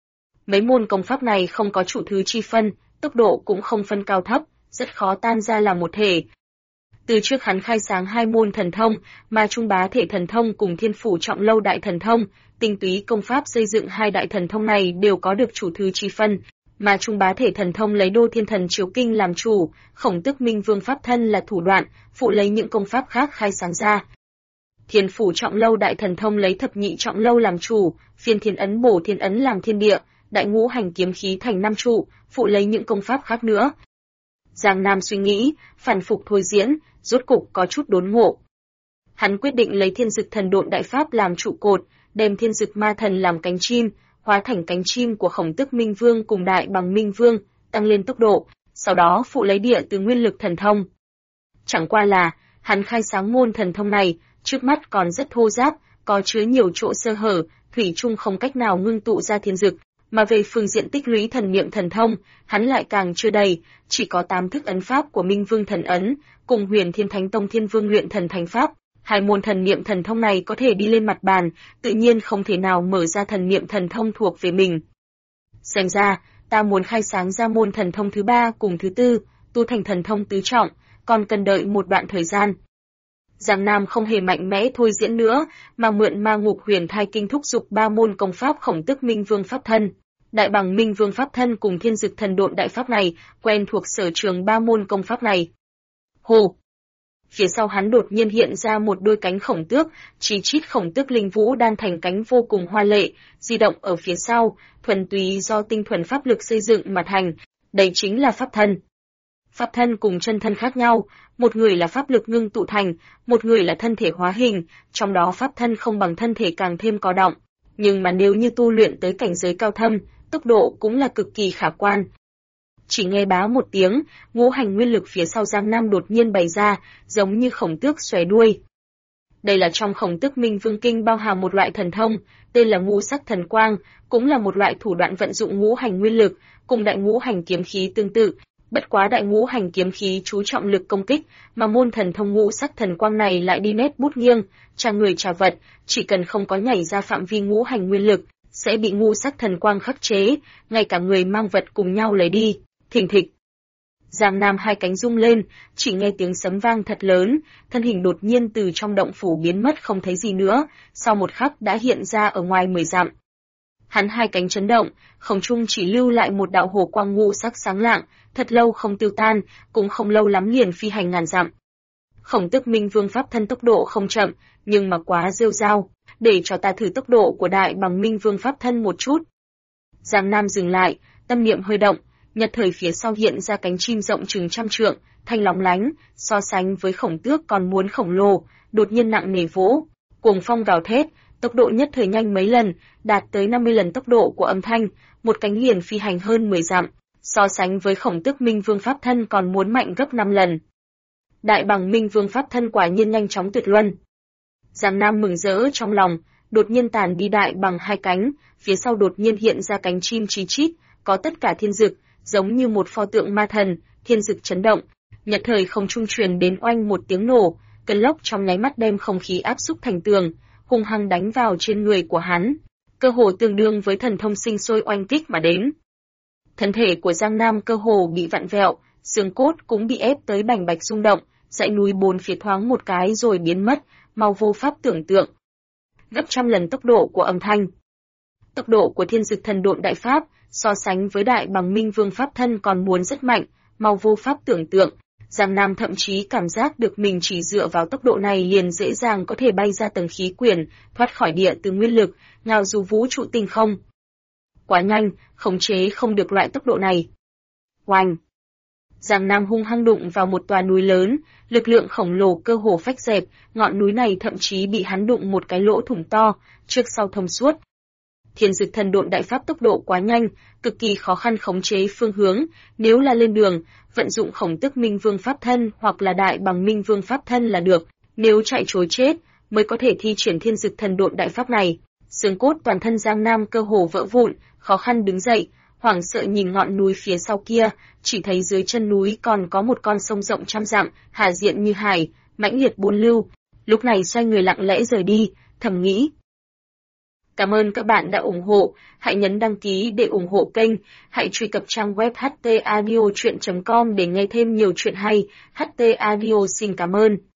Mấy môn công pháp này không có chủ thứ chi phân, tốc độ cũng không phân cao thấp, rất khó tan ra làm một thể. Từ trước hắn khai sáng 2 môn thần thông, mà Trung Bá Thể thần thông cùng Thiên Phủ Trọng Lâu đại thần thông, tinh túy công pháp xây dựng 2 đại thần thông này đều có được chủ thứ chi phân, mà Trung Bá Thể thần thông lấy Đô Thiên Thần Chiếu Kinh làm chủ, Khổng Tước Minh Vương pháp thân là thủ đoạn, phụ lấy những công pháp khác khai sáng ra. Thiên Phủ Trọng Lâu đại thần thông lấy Thập Nhị Trọng Lâu làm chủ, Phiên Thiên Ấn Bổ Thiên Ấn làm thiên địa, Đại Ngũ Hành Kiếm Khí thành 5 trụ, phụ lấy những công pháp khác nữa. Giang Nam suy nghĩ, phản phục thôi diễn, rốt cục có chút đốn ngộ. Hắn quyết định lấy Thiên Dực Thần Độn Đại Pháp làm trụ cột, đem Thiên Dực Ma Thần làm cánh chim, hóa thành cánh chim của Khổng Tước Minh Vương cùng Đại bằng Minh Vương, tăng lên tốc độ, sau đó phụ lấy địa từ nguyên lực thần thông. Chẳng qua là, hắn khai sáng môn thần thông này, trước mắt còn rất thô ráp, có chứa nhiều chỗ sơ hở, thủy chung không cách nào ngưng tụ ra thiên dực, mà về phương diện tích lũy thần niệm thần thông, hắn lại càng chưa đầy, chỉ có 8 thức ấn pháp của Minh Vương thần ấn, cùng Huyền Thiên Thánh Tông Thiên Vương luyện thần thánh pháp. 2 môn thần niệm thần thông này có thể đi lên mặt bàn, tự nhiên không thể nào mở ra thần niệm thần thông thuộc về mình. Xem ra, ta muốn khai sáng ra môn thần thông thứ 3 cùng thứ 4, tu thành thần thông tứ trọng, còn cần đợi một đoạn thời gian. Giang Nam không hề mạnh mẽ thôi diễn nữa, mà mượn ma ngục huyền thai kinh thúc giục 3 môn công pháp khổng tức minh vương pháp thân. Đại bằng minh vương pháp thân cùng thiên dực thần độn đại pháp này, quen thuộc sở trường 3 môn công pháp này. Hồ! Phía sau hắn đột nhiên hiện ra một đôi cánh khổng tước, chí chít khổng tước linh vũ đan thành cánh vô cùng hoa lệ, di động ở phía sau, thuần túy do tinh thuần pháp lực xây dựng mà thành, đây chính là pháp thân. Pháp thân cùng chân thân khác nhau, một người là pháp lực ngưng tụ thành, một người là thân thể hóa hình, trong đó pháp thân không bằng thân thể càng thêm có động. Nhưng mà nếu như tu luyện tới cảnh giới cao thâm, tốc độ cũng là cực kỳ khả quan. Chỉ nghe bá một tiếng, ngũ hành nguyên lực phía sau Giang Nam đột nhiên bày ra, giống như khổng tước xòe đuôi. Đây là trong khổng tước minh vương kinh bao hàm một loại thần thông, tên là ngũ sắc thần quang, cũng là một loại thủ đoạn vận dụng ngũ hành nguyên lực, cùng đại ngũ hành kiếm khí tương tự. Bất quá đại ngũ hành kiếm khí chú trọng lực công kích, mà môn thần thông ngũ sắc thần quang này lại đi nét bút nghiêng, tra người tra vật, chỉ cần không có nhảy ra phạm vi ngũ hành nguyên lực, sẽ bị ngũ sắc thần quang khắc chế, ngay cả người mang vật cùng nhau lấy đi. Thình thịch. Giang Nam hai cánh rung lên, chỉ nghe tiếng sấm vang thật lớn, thân hình đột nhiên từ trong động phủ biến mất không thấy gì nữa, sau một khắc đã hiện ra ở ngoài 10 dặm. Hắn hai cánh chấn động, không trung chỉ lưu lại một đạo hồ quang ngũ sắc sáng lạng, thật lâu không tiêu tan, cũng không lâu lắm liền phi hành ngàn dặm. Khổng Tước Minh Vương pháp thân tốc độ không chậm, nhưng mà quá rêu rao, để cho ta thử tốc độ của đại bằng Minh Vương pháp thân một chút. Giang Nam dừng lại, tâm niệm hơi động, nhật thời phía sau hiện ra cánh chim rộng chừng 100 trượng, thanh lóng lánh, so sánh với khổng tước còn muốn khổng lồ, đột nhiên nặng nề vỗ, cuồng phong gào thét, tốc độ nhất thời nhanh mấy lần, đạt tới 50 lần tốc độ của âm thanh, một cánh liền phi hành hơn 10 dặm, so sánh với khổng tước Minh Vương pháp thân còn muốn mạnh gấp 5 lần. Đại bằng Minh Vương pháp thân quả nhiên nhanh chóng tuyệt luân. Giang Nam mừng rỡ trong lòng, đột nhiên tàn đi đại bằng hai cánh, phía sau đột nhiên hiện ra cánh chim chí chít, có tất cả thiên dực, giống như một pho tượng ma thần, thiên dực chấn động, nhật thời không trung truyền đến oanh một tiếng nổ, cơn lốc trong nháy mắt đem không khí áp xúc thành tường, hung hăng đánh vào trên người của hắn, cơ hồ tương đương với thần thông sinh sôi oanh kích mà đến. Thân thể của Giang Nam cơ hồ bị vặn vẹo, xương cốt cũng bị ép tới bành bạch rung động, dãy núi bốn phía thoáng một cái rồi biến mất, mau vô pháp tưởng tượng. Gấp 100 lần tốc độ của âm thanh. Tốc độ của thiên dực thần độn đại pháp, so sánh với đại bằng Minh Vương pháp thân còn muốn rất mạnh, mau vô pháp tưởng tượng. Giang Nam thậm chí cảm giác được mình chỉ dựa vào tốc độ này liền dễ dàng có thể bay ra tầng khí quyển, thoát khỏi địa từ nguyên lực, ngao du vũ trụ tinh không. Quá nhanh, khống chế không được loại tốc độ này. Oanh! Giang Nam hung hăng đụng vào một tòa núi lớn, lực lượng khổng lồ cơ hồ phách dẹp, ngọn núi này thậm chí bị hắn đụng một cái lỗ thủng to, trước sau thông suốt. Thiên dực thần độn đại pháp tốc độ quá nhanh, cực kỳ khó khăn khống chế phương hướng, nếu là lên đường, vận dụng khổng tước Minh Vương pháp thân hoặc là đại bằng Minh Vương pháp thân là được, nếu chạy trối chết, mới có thể thi triển thiên dực thần độn đại pháp này. Xương cốt toàn thân Giang Nam cơ hồ vỡ vụn, khó khăn đứng dậy, hoảng sợ nhìn ngọn núi phía sau kia, chỉ thấy dưới chân núi còn có một con sông rộng 100 dặm, hà diện như hải, mãnh liệt buôn lưu. Lúc này xoay người lặng lẽ rời đi, thầm nghĩ. Cảm ơn các bạn đã ủng hộ, hãy nhấn đăng ký để ủng hộ kênh, hãy truy cập trang web htaudio.com để nghe thêm nhiều chuyện hay. HT Audio xin cảm ơn.